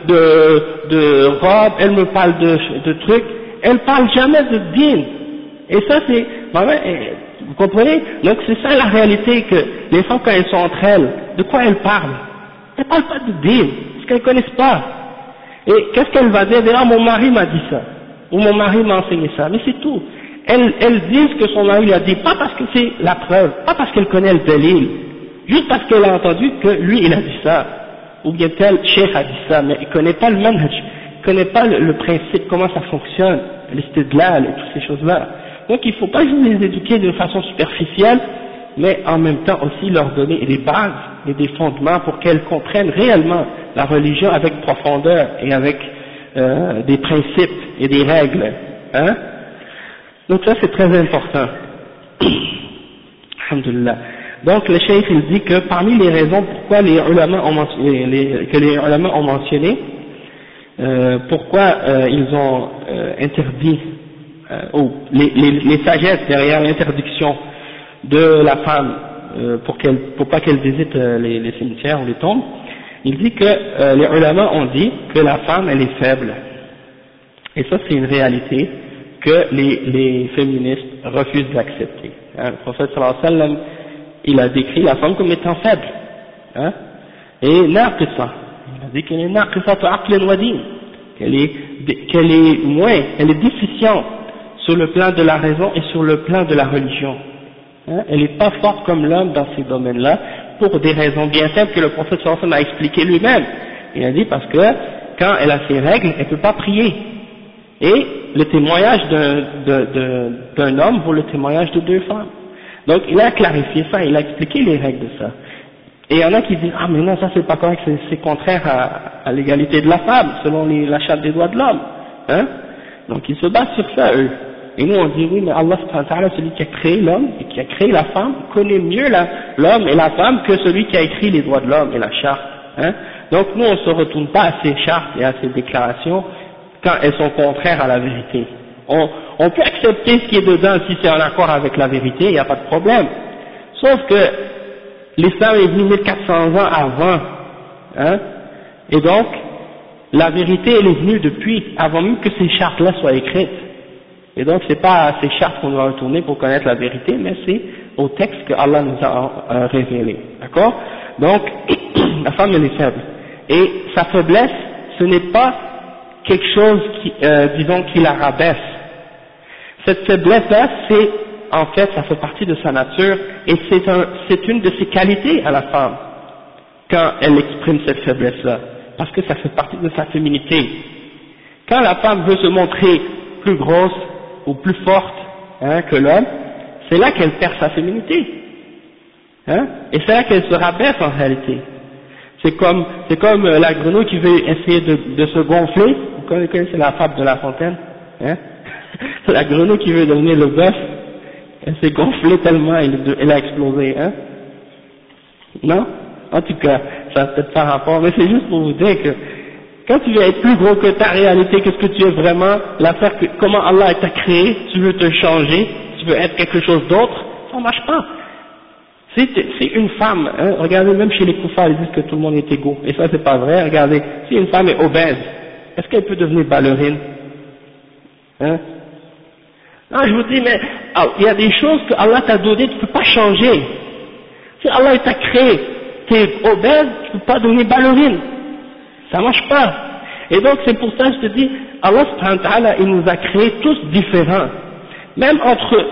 de robes, elles me parlent de trucs, elles parlent jamais de din. Et ça c'est, vous comprenez? Donc c'est ça la réalité, que les femmes quand elles sont entre elles, de quoi elles parlent? Elles parlent pas de din, parce qu'elles connaissent pas. Et qu'est-ce qu'elle va dire? Ah, mon mari m'a dit ça, ou mon mari m'a enseigné ça, mais c'est tout. Elles disent que son mari lui a dit, pas parce que c'est la preuve, pas parce qu'elle connaît le dalil, juste parce qu'elle a entendu que lui il a dit ça, ou bien tel cheikh a dit ça, mais il connaît pas le manhaj, il connaît pas le principe, comment ça fonctionne, l'istidlal et toutes ces choses-là. Donc il ne faut pas juste les éduquer d'une façon superficielle, mais en même temps aussi leur donner des bases et des fondements pour qu'elles comprennent réellement la religion avec profondeur et avec des principes et des règles, hein. Donc ça c'est très important. Alhamdulillah. Donc le cheikh il dit que parmi les raisons pourquoi les ulama ont mentionné, pourquoi ils ont interdit les sagesses derrière l'interdiction de la femme pour pas qu'elle visite les cimetières ou les tombes, il dit que les ulama ont dit que la femme elle est faible, et ça c'est une réalité que les féministes refusent d'accepter, hein. Le prophète sallallahu alayhi wa sallam, il a décrit la femme comme étant faible, hein, et naqisa, il a dit qu'elle est naqisatu aqlin wa din, qu'elle est déficiente sur le plan de la raison et sur le plan de la religion, hein, elle n'est pas forte comme l'homme dans ces domaines-là, pour des raisons bien simples que le prophète sallallahu alayhi wa sallam a expliqué lui-même. Il a dit parce que quand elle a ses règles, elle ne peut pas prier, et le témoignage d'un homme vaut le témoignage de 2 femmes. Donc il a clarifié ça, il a expliqué les règles de ça. Et il y en a qui disent, ah mais non, ça c'est pas correct, c'est contraire à l'égalité de la femme, selon la charte des droits de l'homme, hein. Donc ils se basent sur ça, eux. Et nous on dit, oui mais Allah subhanahu wa ta'ala, celui qui a créé l'homme et qui a créé la femme, connaît mieux l'homme et la femme que celui qui a écrit les droits de l'homme et la charte, hein. Donc nous on se retourne pas à ces chartes et à ces déclarations quand elles sont contraires à la vérité. On peut accepter ce qui est dedans si c'est en accord avec la vérité, il n'y a pas de problème. Sauf que l'islam est venu 1400 ans avant, hein, et donc la vérité elle est venue depuis, avant même que ces chartes-là soient écrites. Et donc c'est pas à ces chartes qu'on doit retourner pour connaître la vérité, mais c'est au texte que Allah nous a révélé. D'accord? Donc, la femme elle est faible. Et sa faiblesse, ce n'est pas quelque chose disons, qui la rabaisse. Cette faiblesse-là, c'est, en fait, ça fait partie de sa nature, et c'est une de ses qualités à la femme, quand elle exprime cette faiblesse-là, parce que ça fait partie de sa féminité. Quand la femme veut se montrer plus grosse ou plus forte que l'homme, c'est là qu'elle perd sa féminité. Et c'est là qu'elle se rabaisse en réalité. C'est comme la grenouille qui veut essayer de se gonfler. Vous connaissez la fable de La Fontaine, c'est la grenouille qui veut devenir le bœuf. Elle s'est gonflée tellement, elle a explosé, Non? En tout cas, ça va peut-être pas rapport, mais c'est juste pour vous dire que quand tu veux être plus gros que ta réalité, qu'est-ce que tu es vraiment, l'affaire que, comment Allah t'a créé, tu veux te changer, tu veux être quelque chose d'autre, ça marche pas. C'est une femme, regardez, même chez les koufars, ils disent que tout le monde est égaux, et ça c'est pas vrai. Regardez, si une femme est obèse, est-ce qu'elle peut devenir ballerine? Non, je vous dis, mais il y a des choses que Allah t'a données, tu peux pas changer. Si Allah t'a créé, tu es obèse, tu peux pas devenir ballerine. Ça marche pas. Et donc c'est pour ça que je te dis, Allah subhanahu wa ta'ala, il nous a créés tous différents. Même entre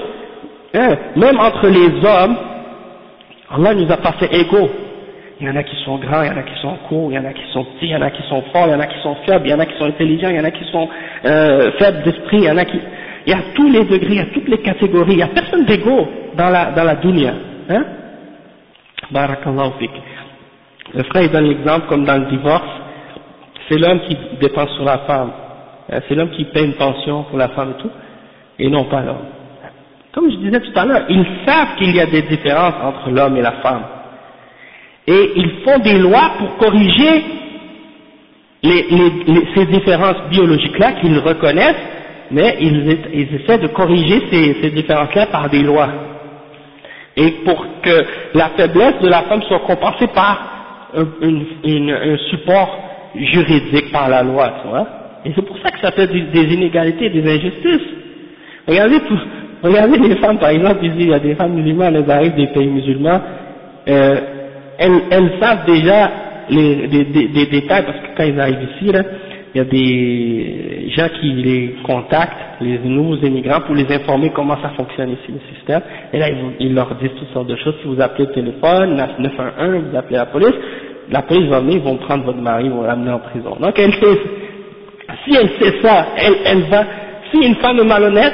les hommes, Allah nous a pas fait égaux. Il y en a qui sont grands, il y en a qui sont courts, il y en a qui sont petits, il y en a qui sont forts, il y en a qui sont faibles, il y en a qui sont intelligents, il y en a qui sont faibles d'esprit, il y a tous les degrés, il y a toutes les catégories, il n'y a personne d'égaux dans la dunya. Barakallahu fik. Le frère il donne l'exemple comme dans le divorce, c'est l'homme qui dépend sur la femme, c'est l'homme qui paie une pension pour la femme et tout, et non pas l'homme. Comme je disais tout à l'heure, ils savent qu'il y a des différences entre l'homme et la femme. Et ils font des lois pour corriger ces différences biologiques-là qu'ils reconnaissent, mais ils essaient de corriger ces différences-là par des lois. Et pour que la faiblesse de la femme soit compensée par un support juridique par la loi, tu vois. Et c'est pour ça que ça fait des inégalités, des injustices. Regardez les femmes, par exemple, ici, il y a des femmes musulmanes, elles arrivent des pays musulmans, elles savent déjà des détails, parce que quand ils arrivent ici, là, il y a des gens qui les contactent, les nouveaux immigrants, pour les informer comment ça fonctionne ici, le système, et là, ils leur disent toutes sortes de choses. Si vous appelez le téléphone, 911, vous appelez la police va venir, ils vont prendre votre mari, ils vont l'amener en prison. Donc, elle sait, si elle sait ça, elle va, si une femme est malhonnête,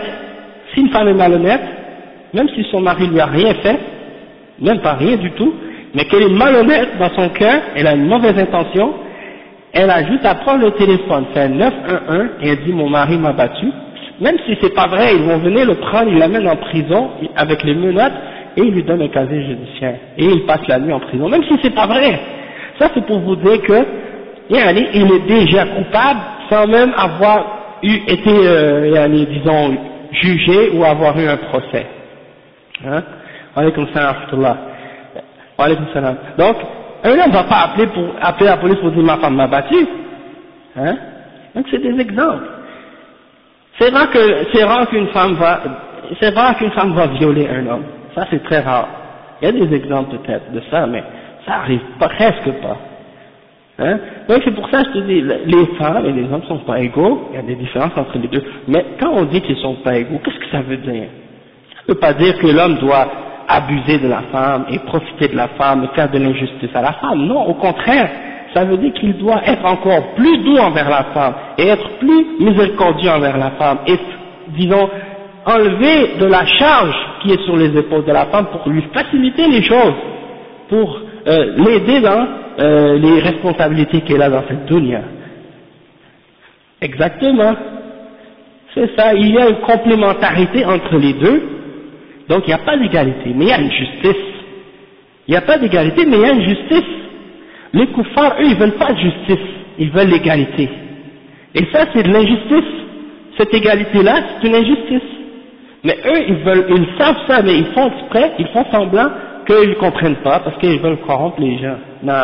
même si son mari lui a rien fait, même pas rien du tout, mais qu'elle est malhonnête dans son cœur, elle a une mauvaise intention, elle a juste à prendre le téléphone, faire 911, et elle dit mon mari m'a battu, même si c'est pas vrai, ils vont venir le prendre, ils l'amènent en prison avec les menottes, et ils lui donnent un casier judiciaire, et il passe la nuit en prison, même si c'est pas vrai. Ça c'est pour vous dire que, il est déjà coupable, sans même avoir été, disons, jugé ou avoir eu un procès. Wa alaykum salam wa rahmatullah. Wa alaykum salam. Donc, un homme ne va pas appeler la police pour dire ma femme m'a battu. Donc c'est des exemples. C'est rare qu'une femme va violer un homme. Ça c'est très rare. Il y a des exemples peut-être de ça, mais ça arrive presque pas. Donc c'est pour ça que je te dis, les femmes et les hommes ne sont pas égaux, il y a des différences entre les deux, mais quand on dit qu'ils ne sont pas égaux, qu'est-ce que ça veut dire? Ça ne veut pas dire que l'homme doit abuser de la femme et profiter de la femme et faire de l'injustice à la femme, non, au contraire, ça veut dire qu'il doit être encore plus doux envers la femme et être plus miséricordieux envers la femme et, disons, enlever de la charge qui est sur les épaules de la femme pour lui faciliter les choses, pour l'aider dans les responsabilités qu'elle a dans cette dunya. Exactement. C'est ça, il y a une complémentarité entre les deux, donc il n'y a pas d'égalité, mais il y a une justice. Il n'y a pas d'égalité, mais il y a une justice. Les koufars, eux, ils veulent pas de justice, ils veulent l'égalité. Et ça, c'est de l'injustice. Cette égalité-là, c'est une injustice. Mais eux, ils savent ça, mais ils font exprès, ils font semblant qu'ils ne comprennent pas, parce qu'ils veulent corrompre les gens. Non.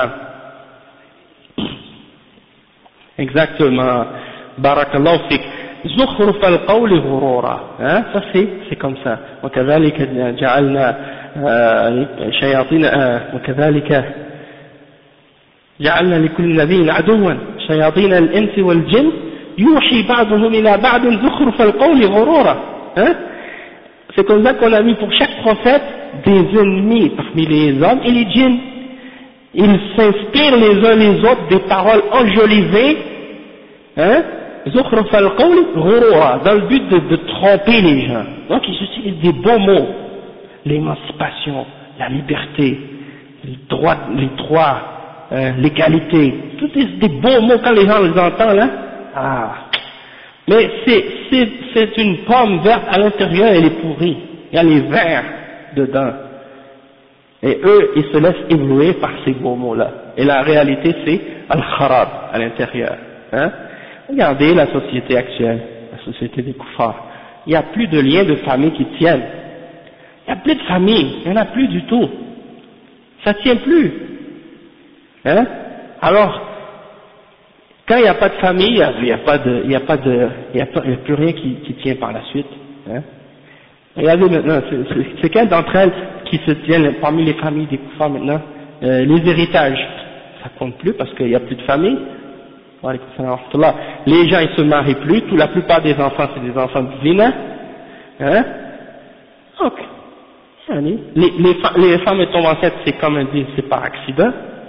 Exactement. Barakallahu fik. زخرف القول غرورا. Ça c'est comme ça. وكذلك جعلنا شياطين وكذلك جعلنا لكل نبي عدوا شياطين الإنس والجن يوحي بعضهم إلى بعض زخرف القول غرورا. C'est comme ça qu'on a mis pour chaque prophète des ennemis parmi les hommes et les djinns. Ils s'inspirent les uns les autres des paroles enjolivées, زخرف القول غرورا, dans le but de tromper les gens. Donc ils utilisent des beaux mots, l'émancipation, la liberté, les droits, l'égalité, tous des beaux mots quand les gens les entendent là. Mais c'est une pomme verte à l'intérieur, elle est pourrie, il y a les vers dedans. Et eux, ils se laissent éblouir par ces beaux mots-là. Et la réalité, c'est al-kharab à l'intérieur. Regardez la société actuelle, la société des koufars. Il n'y a plus de liens de famille qui tiennent. Il n'y a plus de famille, il n'y en a plus du tout. Ça tient plus. Alors, quand il n'y a pas de famille, il n'y a plus rien qui tient par la suite. Regardez maintenant, c'est quelle d'entre elles qui se tiennent parmi les familles des koufars maintenant? Les héritages, ça compte plus parce qu'il n'y a plus de famille. Les gens ils se marient plus, la plupart des enfants c'est des enfants de zina. Donc, les femmes tombent enceintes, c'est comme on dit, c'est par accident.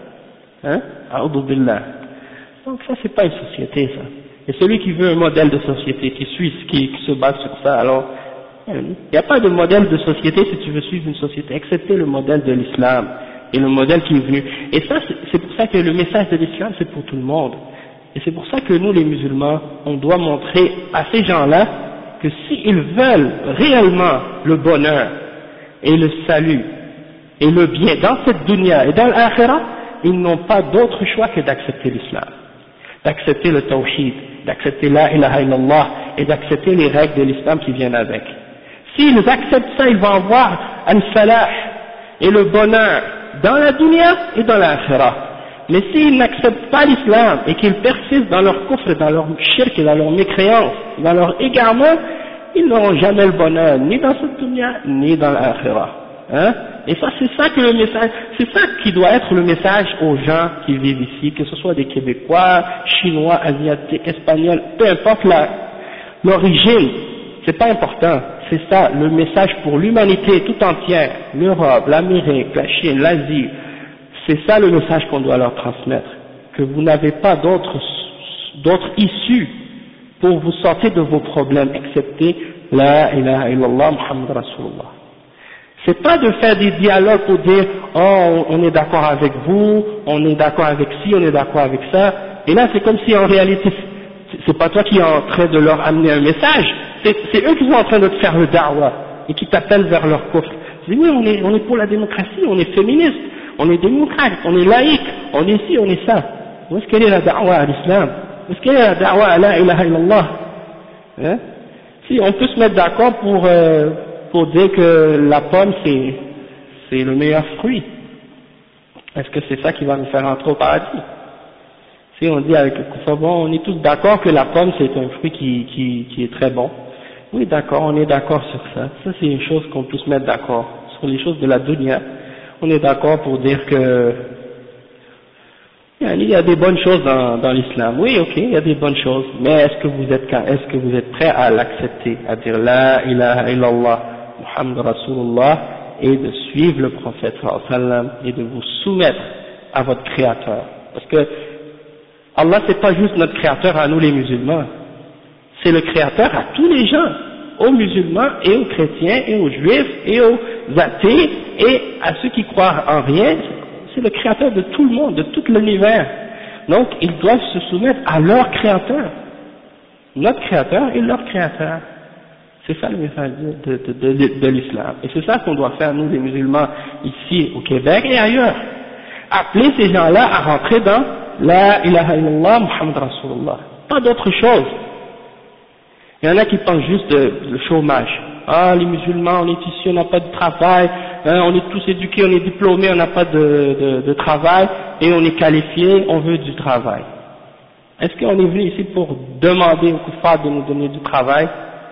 Donc ça c'est pas une société ça. Et celui qui veut un modèle de société, qui se base sur ça, alors il n'y a pas de modèle de société si tu veux suivre une société, excepté le modèle de l'islam et le modèle qui est venu. Et ça c'est pour ça que le message de l'islam c'est pour tout le monde. Et c'est pour ça que nous les musulmans, on doit montrer à ces gens-là que s'ils veulent réellement le bonheur et le salut et le bien dans cette dunya et dans l'akhirah, ils n'ont pas d'autre choix que d'accepter l'islam, d'accepter le tawhid, d'accepter la ilaha illallah et d'accepter les règles de l'islam qui viennent avec. S'ils acceptent ça, ils vont avoir al-falah et le bonheur dans la dunya et dans l'akhirah. Mais s'ils n'acceptent pas l'islam et qu'ils persistent dans leur kufr, dans leur shirk, dans leur mécréance, dans leur égarement, ils n'auront jamais le bonheur, ni dans cette dunya, ni dans l'akhirah. Et ça, c'est ça que le message, c'est ça qui doit être le message aux gens qui vivent ici, que ce soit des Québécois, Chinois, Asiatiques, Espagnols, peu importe l'origine, c'est pas important. C'est ça, le message pour l'humanité tout entière, l'Europe, l'Amérique, la Chine, l'Asie. C'est ça le message qu'on doit leur transmettre, que vous n'avez pas d'autre issue pour vous sortir de vos problèmes, excepté la ilaha illallah Muhammad Rasulullah. C'est pas de faire des dialogues pour dire oh on est d'accord avec vous, on est d'accord avec ci, on est d'accord avec ça, et là c'est comme si en réalité c'est pas toi qui es en train de leur amener un message, c'est eux qui sont en train de te faire le da'wah et qui t'appellent vers leur kufr. Tu dis oui on est pour la démocratie, on est féministe, on est démocrate, on est laïque, on est ci, on est ça. Où est-ce qu'elle est la da'wah à l'islam? Où est-ce qu'elle est la da'wah à la ilaha illallah? Si on peut se mettre d'accord pour dire que la pomme c'est le meilleur fruit, est-ce que c'est ça qui va nous faire entrer au paradis? Si on dit avec le kufr, bon, on est tous d'accord que la pomme c'est un fruit qui est très bon. Oui d'accord, on est d'accord sur ça. Ça c'est une chose qu'on peut se mettre d'accord. Sur les choses de la dunya, on est d'accord pour dire que il y a des bonnes choses dans l'islam. Oui, ok, il y a des bonnes choses, mais est-ce que vous êtes prêt à l'accepter, à dire la ilaha illallah Muhammad Rasulullah et de suivre le prophète sallam et de vous soumettre à votre créateur? Parce que Allah c'est pas juste notre créateur à nous les musulmans, c'est le créateur à tous les gens, aux musulmans et aux chrétiens et aux juifs et aux athées et à ceux qui croient en rien. C'est le créateur de tout le monde, de tout l'univers. Donc ils doivent se soumettre à leur créateur, notre créateur et leur créateur. C'est ça le message de l'islam. Et c'est ça qu'on doit faire nous les musulmans ici au Québec et ailleurs. Appeler ces gens-là à rentrer dans la ilaha illallah Muhammad Rasulullah. Pas d'autre chose. Il y en a qui pensent juste le chômage. Ah, les musulmans, on est ici, on n'a pas de travail, on est tous éduqués, on est diplômés, on n'a pas de travail, et on est qualifié, on veut du travail. Est-ce qu'on est venu ici pour demander aux kuffars de nous donner du travail?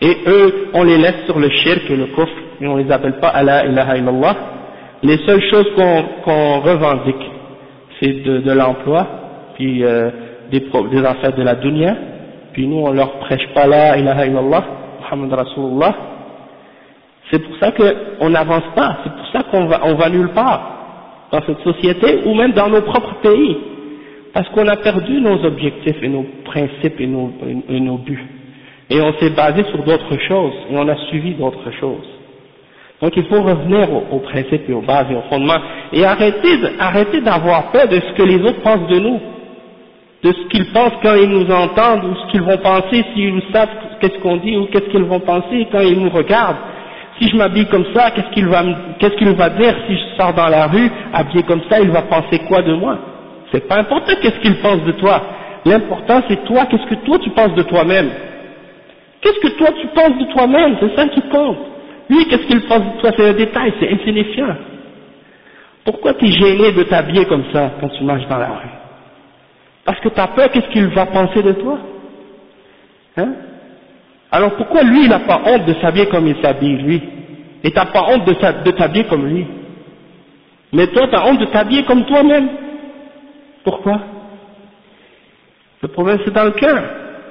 et eux, on les laisse sur le shirk et le kufr, et on les appelle pas à la ilaha illallah. Les seules choses qu'on revendique, c'est de l'emploi, puis des affaires de la dunya, puis nous on leur prêche pas la ilaha illallah, Muhammad Rasulullah. C'est pour ça qu'on n'avance pas, c'est pour ça qu'on va nulle part dans cette société ou même dans nos propres pays, parce qu'on a perdu nos objectifs et nos principes et nos buts, et on s'est basé sur d'autres choses et on a suivi d'autres choses. Donc il faut revenir aux principes et aux bases et aux fondements et arrêter d'avoir peur de ce que les autres pensent de nous, de ce qu'ils pensent quand ils nous entendent ou ce qu'ils vont penser s'ils savent qu'est-ce qu'on dit ou qu'est-ce qu'ils vont penser quand ils nous regardent. Si je m'habille comme ça, qu'est-ce qu'il va dire si je sors dans la rue, habillé comme ça, il va penser quoi de moi? C'est pas important qu'est-ce qu'il pense de toi. L'important c'est toi, qu'est-ce que toi tu penses de toi-même? Qu'est-ce que toi tu penses de toi-même? C'est ça qui compte. Lui, qu'est-ce qu'il pense de toi? C'est un détail, c'est insignifiant. Pourquoi tu es gêné de t'habiller comme ça quand tu marches dans la rue? Parce que tu as peur, qu'est-ce qu'il va penser de toi? Hein? Alors pourquoi lui il n'a pas honte de s'habiller comme il s'habille lui? Et tu n'as pas honte de t'habiller comme lui? Mais toi tu as honte de t'habiller comme toi-même. Pourquoi? Le problème c'est dans le cœur.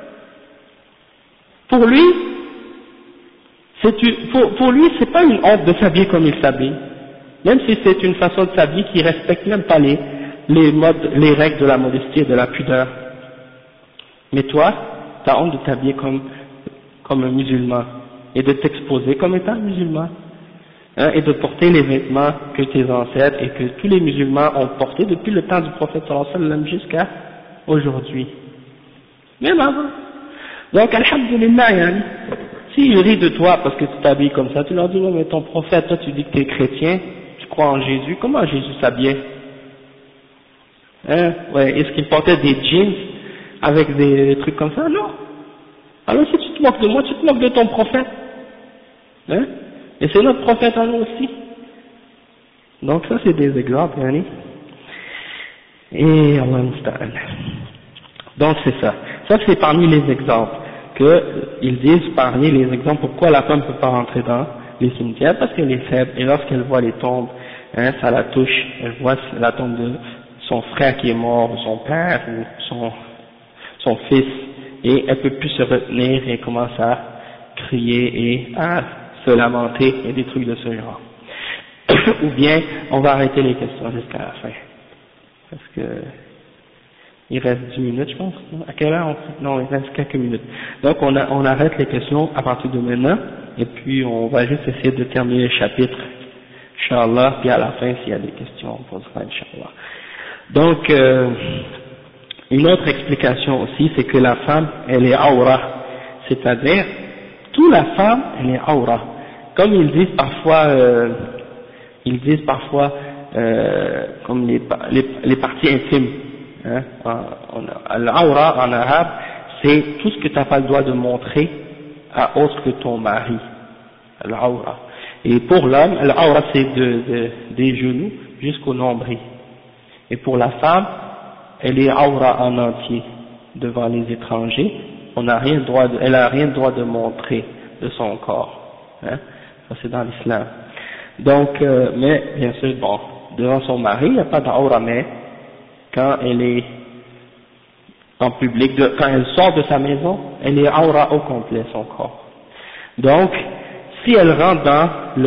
Pour lui, c'est pas une honte de s'habiller comme il s'habille. Même si c'est une façon de s'habiller qui respecte même pas les règles de la modestie et de la pudeur. Mais toi, tu as honte de t'habiller comme un musulman et de t'exposer comme étant musulman, hein, et de porter les vêtements que tes ancêtres et que tous les musulmans ont portés depuis le temps du prophète sallallahu alayhi wa sallam jusqu'à aujourd'hui, même avant. Donc alhamdulillah, yani, s'ils rient de toi parce que tu t'habilles comme ça, tu leur dis non mais ton prophète, toi tu dis que tu es chrétien, tu crois en Jésus, comment Jésus s'habillait? Hein, ouais, est-ce qu'il portait des jeans avec des trucs comme ça? Non. Alors si tu te moques de moi, tu te moques de ton prophète. Hein? Et c'est notre prophète à nous aussi. Donc ça c'est des exemples, yani. Et Allah musta'an. Donc c'est ça. Ça c'est parmi les exemples qu'ils disent, parmi les exemples pourquoi la femme ne peut pas rentrer dans les cimetières, parce qu'elle est faible et lorsqu'elle voit les tombes, hein, ça la touche, elle voit la tombe de son frère qui est mort, ou son père, ou son fils, et elle peut plus se retenir et commence à crier et à se lamenter et des trucs de ce genre. Ou bien on va arrêter les questions jusqu'à la fin, parce que il reste 10 minutes je pense. À quelle heure non, il reste quelques minutes. Donc on arrête les questions à partir de maintenant et puis on va juste essayer de terminer le chapitre, Inch'Allah, puis à la fin s'il y a des questions on posera, Inch'Allah. Donc une autre explication aussi, c'est que la femme, elle est aura, c'est-à-dire, toute la femme, elle est aura. Comme ils disent parfois, comme les parties intimes, hein, l'aura en arabe, c'est tout ce que tu n'as pas le droit de montrer à autre que ton mari, l'aura. Et pour l'homme, l'aura c'est des genoux jusqu'au nombril. Et pour la femme, elle est aura en entier devant les étrangers, elle n'a rien le droit de montrer de son corps, hein, ça c'est dans l'islam. Donc, mais bien sûr, bon, devant son mari, il n'y a pas d'aura, mais quand elle est en public, quand elle sort de sa maison, elle est aura au complet, son corps. Donc, si elle rentre dans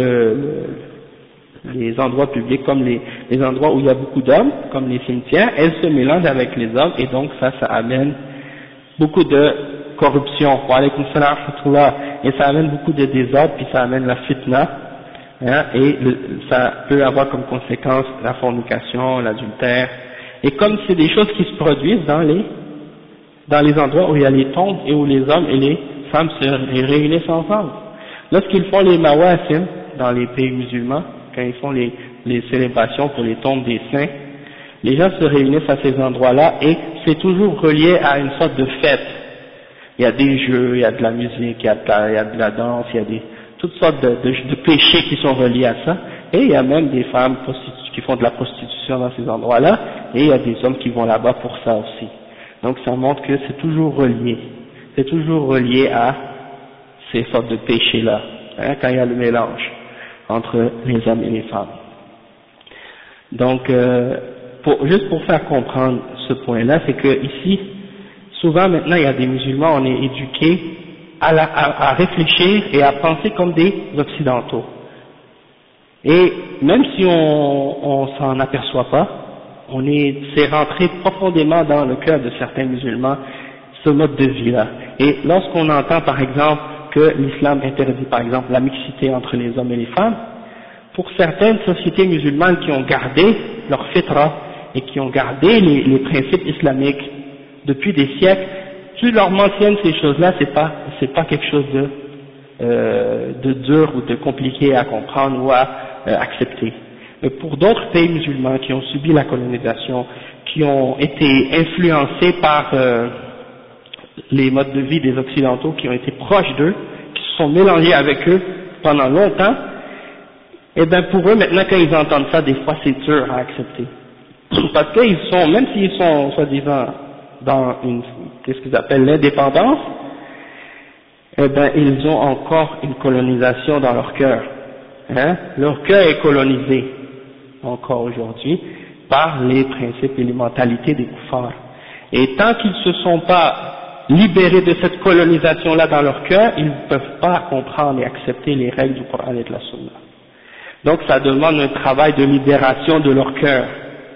les endroits publics, comme les endroits où il y a beaucoup d'hommes, comme les cimetières, elle se mélange avec les hommes, et donc ça amène beaucoup de corruption, et ça amène beaucoup de désordre, puis ça amène la fitna, hein, et ça peut avoir comme conséquence la fornication, l'adultère, et comme c'est des choses qui se produisent dans les endroits où il y a les tombes et où les hommes et les femmes se réunissent ensemble. Lorsqu'ils font les mawasim dans les pays musulmans, quand ils font les célébrations pour les tombes des saints, les gens se réunissent à ces endroits-là et c'est toujours relié à une sorte de fête. Il y a des jeux, il y a de la musique, il y a de la danse, il y a toutes sortes de péchés qui sont reliés à ça, et il y a même des femmes qui font de la prostitution dans ces endroits-là, et il y a des hommes qui vont là-bas pour ça aussi. Donc ça montre que c'est toujours relié à ces sortes de péchés-là, hein, quand il y a le mélange entre les hommes et les femmes. Donc, juste pour faire comprendre ce point-là, c'est que ici, souvent maintenant, il y a des musulmans, on est éduqués à réfléchir et à penser comme des occidentaux. Et même si on s'en aperçoit pas, c'est rentré profondément dans le cœur de certains musulmans, ce mode de vie-là. Et lorsqu'on entend par exemple que l'islam interdit par exemple la mixité entre les hommes et les femmes, pour certaines sociétés musulmanes qui ont gardé leur fitra et qui ont gardé les principes islamiques depuis des siècles, tu leur mentionnes ces choses-là, c'est pas quelque chose de dur ou de compliqué à comprendre ou à accepter. Mais pour d'autres pays musulmans qui ont subi la colonisation, qui ont été influencés par les modes de vie des occidentaux, qui ont été proches d'eux, qui se sont mélangés avec eux pendant longtemps, et bien pour eux maintenant quand ils entendent ça, des fois c'est dur à accepter. Parce qu'ils sont, même s'ils sont soi-disant dans qu'est-ce qu'ils appellent l'indépendance, eh ben ils ont encore une colonisation dans leur cœur. Hein? Leur cœur est colonisé encore aujourd'hui par les principes et les mentalités des koufars. Et tant qu'ils ne se sont pas libérés de cette colonisation-là dans leur cœur, ils ne peuvent pas comprendre et accepter les règles du Coran et de la Sunna. Donc ça demande un travail de libération de leur cœur,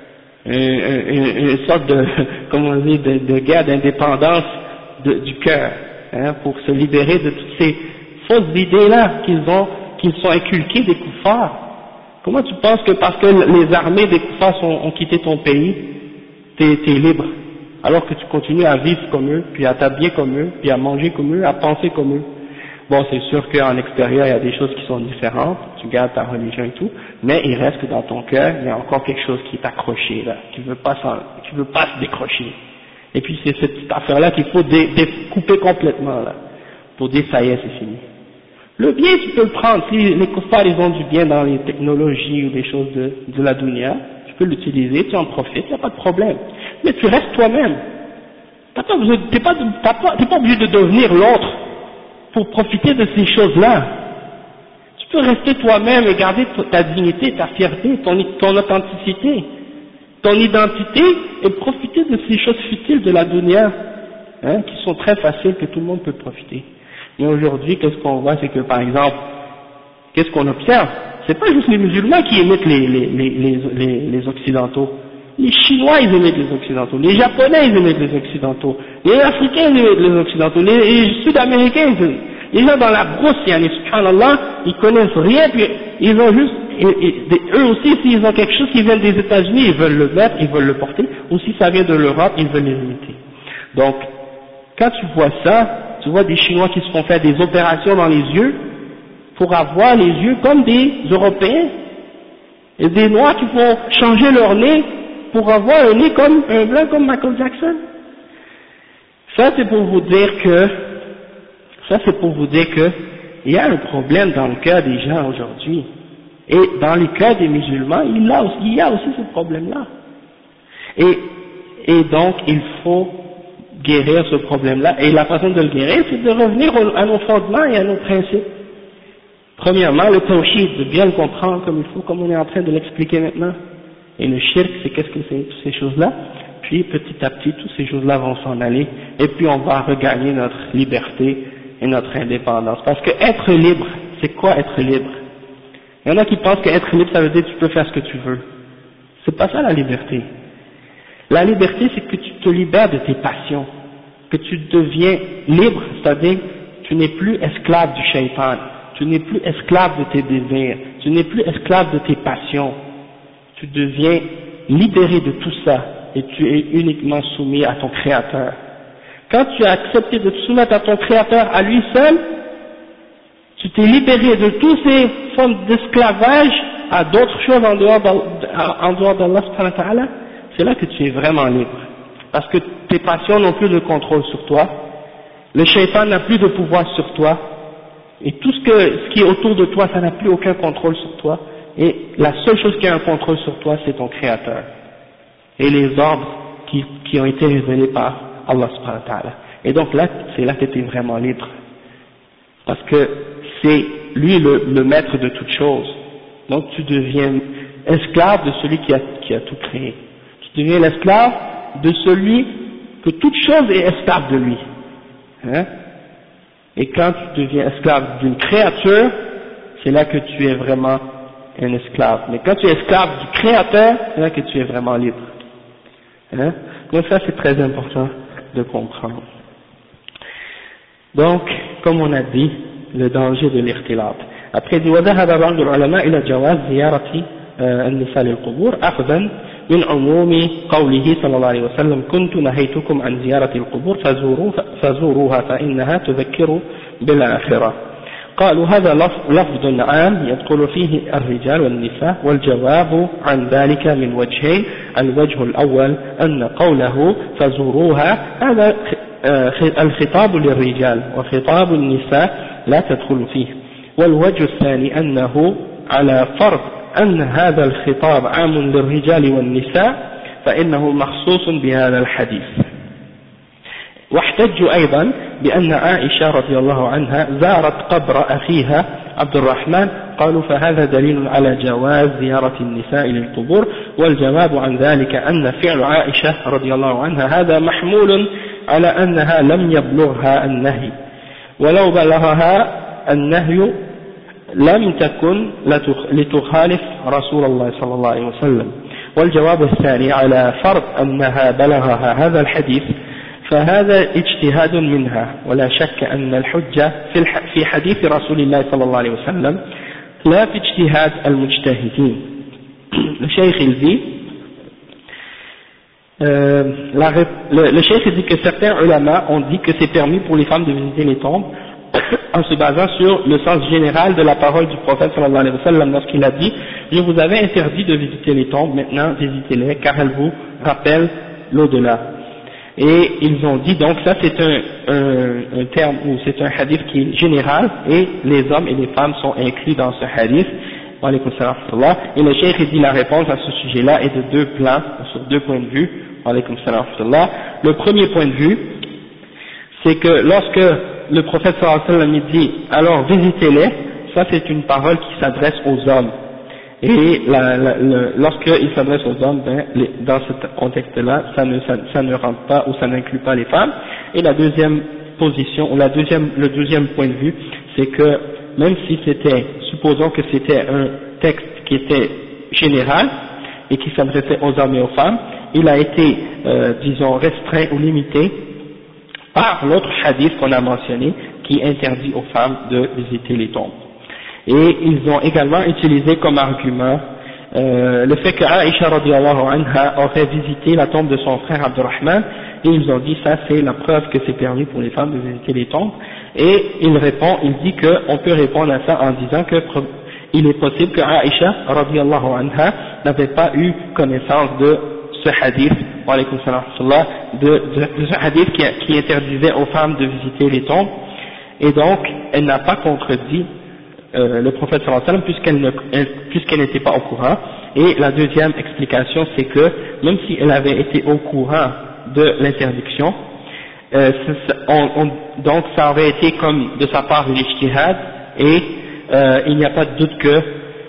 une sorte de, comment on dit, de guerre d'indépendance du cœur, hein, pour se libérer de toutes ces fausses idées-là qu'ils sont inculquées des koufars. Comment tu penses que parce que les armées des koufars ont quitté ton pays, t'es libre, alors que tu continues à vivre comme eux, puis à t'habiller comme eux, puis à manger comme eux, à penser comme eux? Bon, c'est sûr qu'en extérieur, il y a des choses qui sont différentes, tu gardes ta religion et tout, mais il reste que dans ton cœur, il y a encore quelque chose qui est accroché là, qui veut pas se décrocher. Et puis c'est cette petite affaire-là qu'il faut couper complètement là, pour dire ça y est, c'est fini. Le bien, tu peux le prendre, si les koufars ils ont du bien dans les technologies ou des choses de la dunya, tu peux l'utiliser, tu en profites, il n'y a pas de problème. Mais tu restes toi-même. T'es pas obligé de devenir l'autre pour profiter de ces choses-là. Tu peux rester toi-même et garder ta dignité, ta fierté, ton authenticité, ton identité et profiter de ces choses futiles de la dunya, hein, qui sont très faciles, que tout le monde peut profiter. Mais aujourd'hui, qu'est-ce qu'on voit, c'est que par exemple, qu'est-ce qu'on observe? C'est pas juste les musulmans qui imitent les occidentaux. Les Chinois, ils imitent les occidentaux. Les Japonais, ils imitent les occidentaux. Les Africains, ils imitent les occidentaux. Les Sud-Américains, les gens dans la brousse, subhanallah, ils connaissent rien, puis ils ont juste, eux aussi, s'ils ont quelque chose qui vient des États-Unis, ils veulent le mettre, ils veulent le porter, ou si ça vient de l'Europe, ils veulent les imiter. Donc, quand tu vois ça, tu vois des Chinois qui se font faire des opérations dans les yeux, pour avoir les yeux comme des Européens, et des Noirs qui font changer leur nez, pour avoir un nez comme un blanc comme Michael Jackson. Ça c'est pour vous dire que il y a un problème dans le cœur des gens aujourd'hui. Et dans les cœurs des musulmans, il y a aussi ce problème-là. Et donc il faut guérir ce problème-là. Et la façon de le guérir, c'est de revenir à nos fondements et à nos principes. Premièrement, le tawhid, de bien le comprendre comme il faut, comme on est en train de l'expliquer maintenant. Et le shirk, c'est qu'est-ce que c'est, toutes ces choses-là. Puis petit à petit, toutes ces choses-là vont s'en aller. Et puis on va regagner notre liberté et notre indépendance. Parce que être libre, c'est quoi être libre? Il y en a qui pensent qu'être libre, ça veut dire que tu peux faire ce que tu veux. C'est pas ça la liberté. La liberté, c'est que tu te libères de tes passions. Que tu deviens libre, c'est-à-dire tu n'es plus esclave du shaitan. Tu n'es plus esclave de tes désirs. Tu n'es plus esclave de tes passions. Tu deviens libéré de tout ça et tu es uniquement soumis à ton Créateur. Quand tu as accepté de te soumettre à ton Créateur, à lui seul, tu t'es libéré de toutes ces formes d'esclavage à d'autres choses en dehors d'Allah subhanahu wa ta'ala. C'est là que tu es vraiment libre. Parce que tes passions n'ont plus de contrôle sur toi, le shaitan n'a plus de pouvoir sur toi, et tout ce qui est autour de toi, ça n'a plus aucun contrôle sur toi. Et la seule chose qui a un contrôle sur toi, c'est ton Créateur. Et les ordres qui ont été révélés par Allah subhanahu wa ta'ala. Et donc là, c'est là que tu es vraiment libre. parce que c'est lui le maître de toutes choses. Donc tu deviens esclave de celui qui a tout créé. Tu deviens l'esclave de celui que toute chose est esclave de lui. Hein? Et quand tu deviens esclave d'une créature, c'est là que tu es vraiment un esclave. Mais quand tu es esclave du créateur, c'est là que tu es vraiment libre. Hein? Donc ça c'est très important de comprendre. Donc, comme on a dit, le danger de l'irtilat. Après, dit وذهب بعض العلماء إلى جواز زيارة النساء للقبور أخذا من عموم قوله صلى الله عليه وسلم كنت نهيتكم عن زيارة القبور فزوروها فإنها تذكر بالآخرة. قالوا هذا لفظ عام يدخل فيه الرجال والنساء، والجواب عن ذلك من وجهين. الوجه الأول أن قوله فزوروها هذا الخطاب للرجال وخطاب النساء لا تدخل فيه، والوجه الثاني أنه على فرض أن هذا الخطاب عام للرجال والنساء فإنه مخصوص بهذا الحديث. واحتجوا أيضا بأن عائشة رضي الله عنها زارت قبر أخيها عبد الرحمن، قالوا فهذا دليل على جواز زيارة النساء للقبور، والجواب عن ذلك أن فعل عائشة رضي الله عنها هذا محمول على أنها لم يبلغها النهي، ولو بلغها النهي لم تكن لتخالف رسول الله صلى الله عليه وسلم. والجواب الثاني على فرض أنها بلغها هذا الحديث فهذا اجتهاد منها، ولا شك أن الحجة في حديث رسول الله صلى الله عليه وسلم لا في اجتهاد المجتهدين. Le cheikh il dit le cheikh dit que certains ulama ont dit que c'est permis pour les femmes de visiter les tombes en se basant sur le sens général de la parole du prophète sallallahu alayhi wa sallam lorsqu'il a dit je vous avais interdit de visiter les tombes, maintenant visitez-les car elles vous rappellent l'au-delà. Et ils ont dit donc ça c'est un terme ou c'est un hadith qui est général et les hommes et les femmes sont inclus dans ce hadith. Et le cheikh dit la réponse à ce sujet-là est de deux plans, sur deux points de vue. Le premier point de vue, c'est que lorsque le prophète sallallahu alayhi wa sallam dit alors visitez-les, ça c'est une parole qui s'adresse aux hommes. Et lorsqu'il s'adresse aux hommes, dans ce contexte-là, ça ne rentre pas ou ça n'inclut pas les femmes. Et la deuxième position, ou le deuxième point de vue, c'est que même si c'était, supposons que c'était un texte qui était général et qui s'adressait aux hommes et aux femmes, il a été, disons, restreint ou limité par l'autre hadith qu'on a mentionné qui interdit aux femmes de visiter les tombes. Et ils ont également utilisé comme argument le fait que Aïcha radiyallahu anha aurait visité la tombe de son frère Abdurrahman, et ils ont dit ça c'est la preuve que c'est permis pour les femmes de visiter les tombes. Et il dit qu'on peut répondre à ça en disant que il est possible que Aïcha radiyallahu anha n'avait pas eu connaissance de ce hadith, de ce hadith qui interdisait aux femmes de visiter les tombes, et donc elle n'a pas contredit le prophète sallallahu alayhi wa sallam puisqu'elle n'était pas au courant. Et la deuxième explication c'est que même si elle avait été au courant de l'interdiction, donc ça aurait été comme de sa part une ijtihad, et il n'y a pas de doute que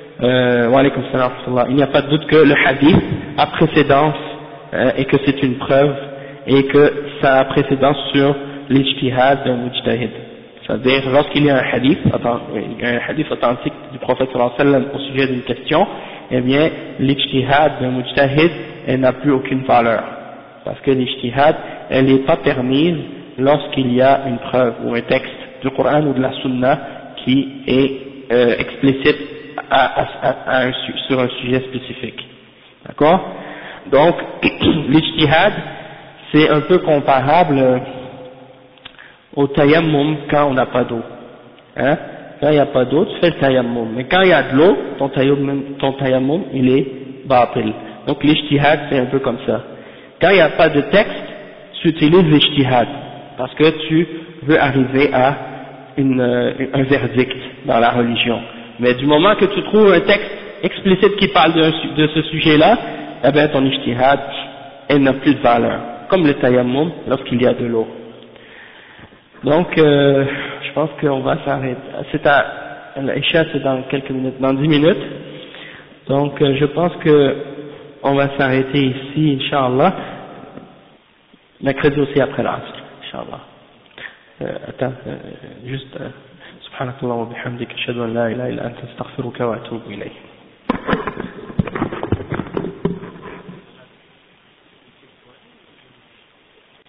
il n'y a pas de doute que le hadith a précédence et que c'est une preuve et que ça a précédence sur l'ijtihad d'un mujtahid. C'est-à-dire, lorsqu'il y a un hadith authentique du prophète sallallahu alayhi wa sallam au sujet d'une question, eh bien, l'ijtihad d'un mujtahid, elle n'a plus aucune valeur. Parce que l'ijtihad, elle n'est pas permise lorsqu'il y a une preuve ou un texte du Coran ou de la Sunna qui est explicite sur un sujet spécifique. D'accord? Donc, l'ijtihad, c'est un peu comparable au tayammum quand on n'a pas d'eau. Hein? Quand il n'y a pas d'eau, tu fais le tayammum. Mais quand il y a de l'eau, ton tayammum, il est batil. Donc l'ijtihad, c'est un peu comme ça. Quand il n'y a pas de texte, tu utilises l'ijtihad, parce que tu veux arriver à un verdict dans la religion. Mais du moment que tu trouves un texte explicite qui parle de ce sujet-là, eh bien ton ijtihad, elle n'a plus de valeur. Comme le tayammum lorsqu'il y a de l'eau. Donc, je je pense qu'on va s'arrêter. L'Isha c'est dans quelques minutes, dans 10 minutes. Donc je pense que on va s'arrêter ici, Inch'Allah. Mercredi aussi après l'Asr, Inch'Allah. Attends, juste, subhanakallah wa bihamdika, ashhadu an la ilaha illa anta astaghfiruka wa atubu ilayk.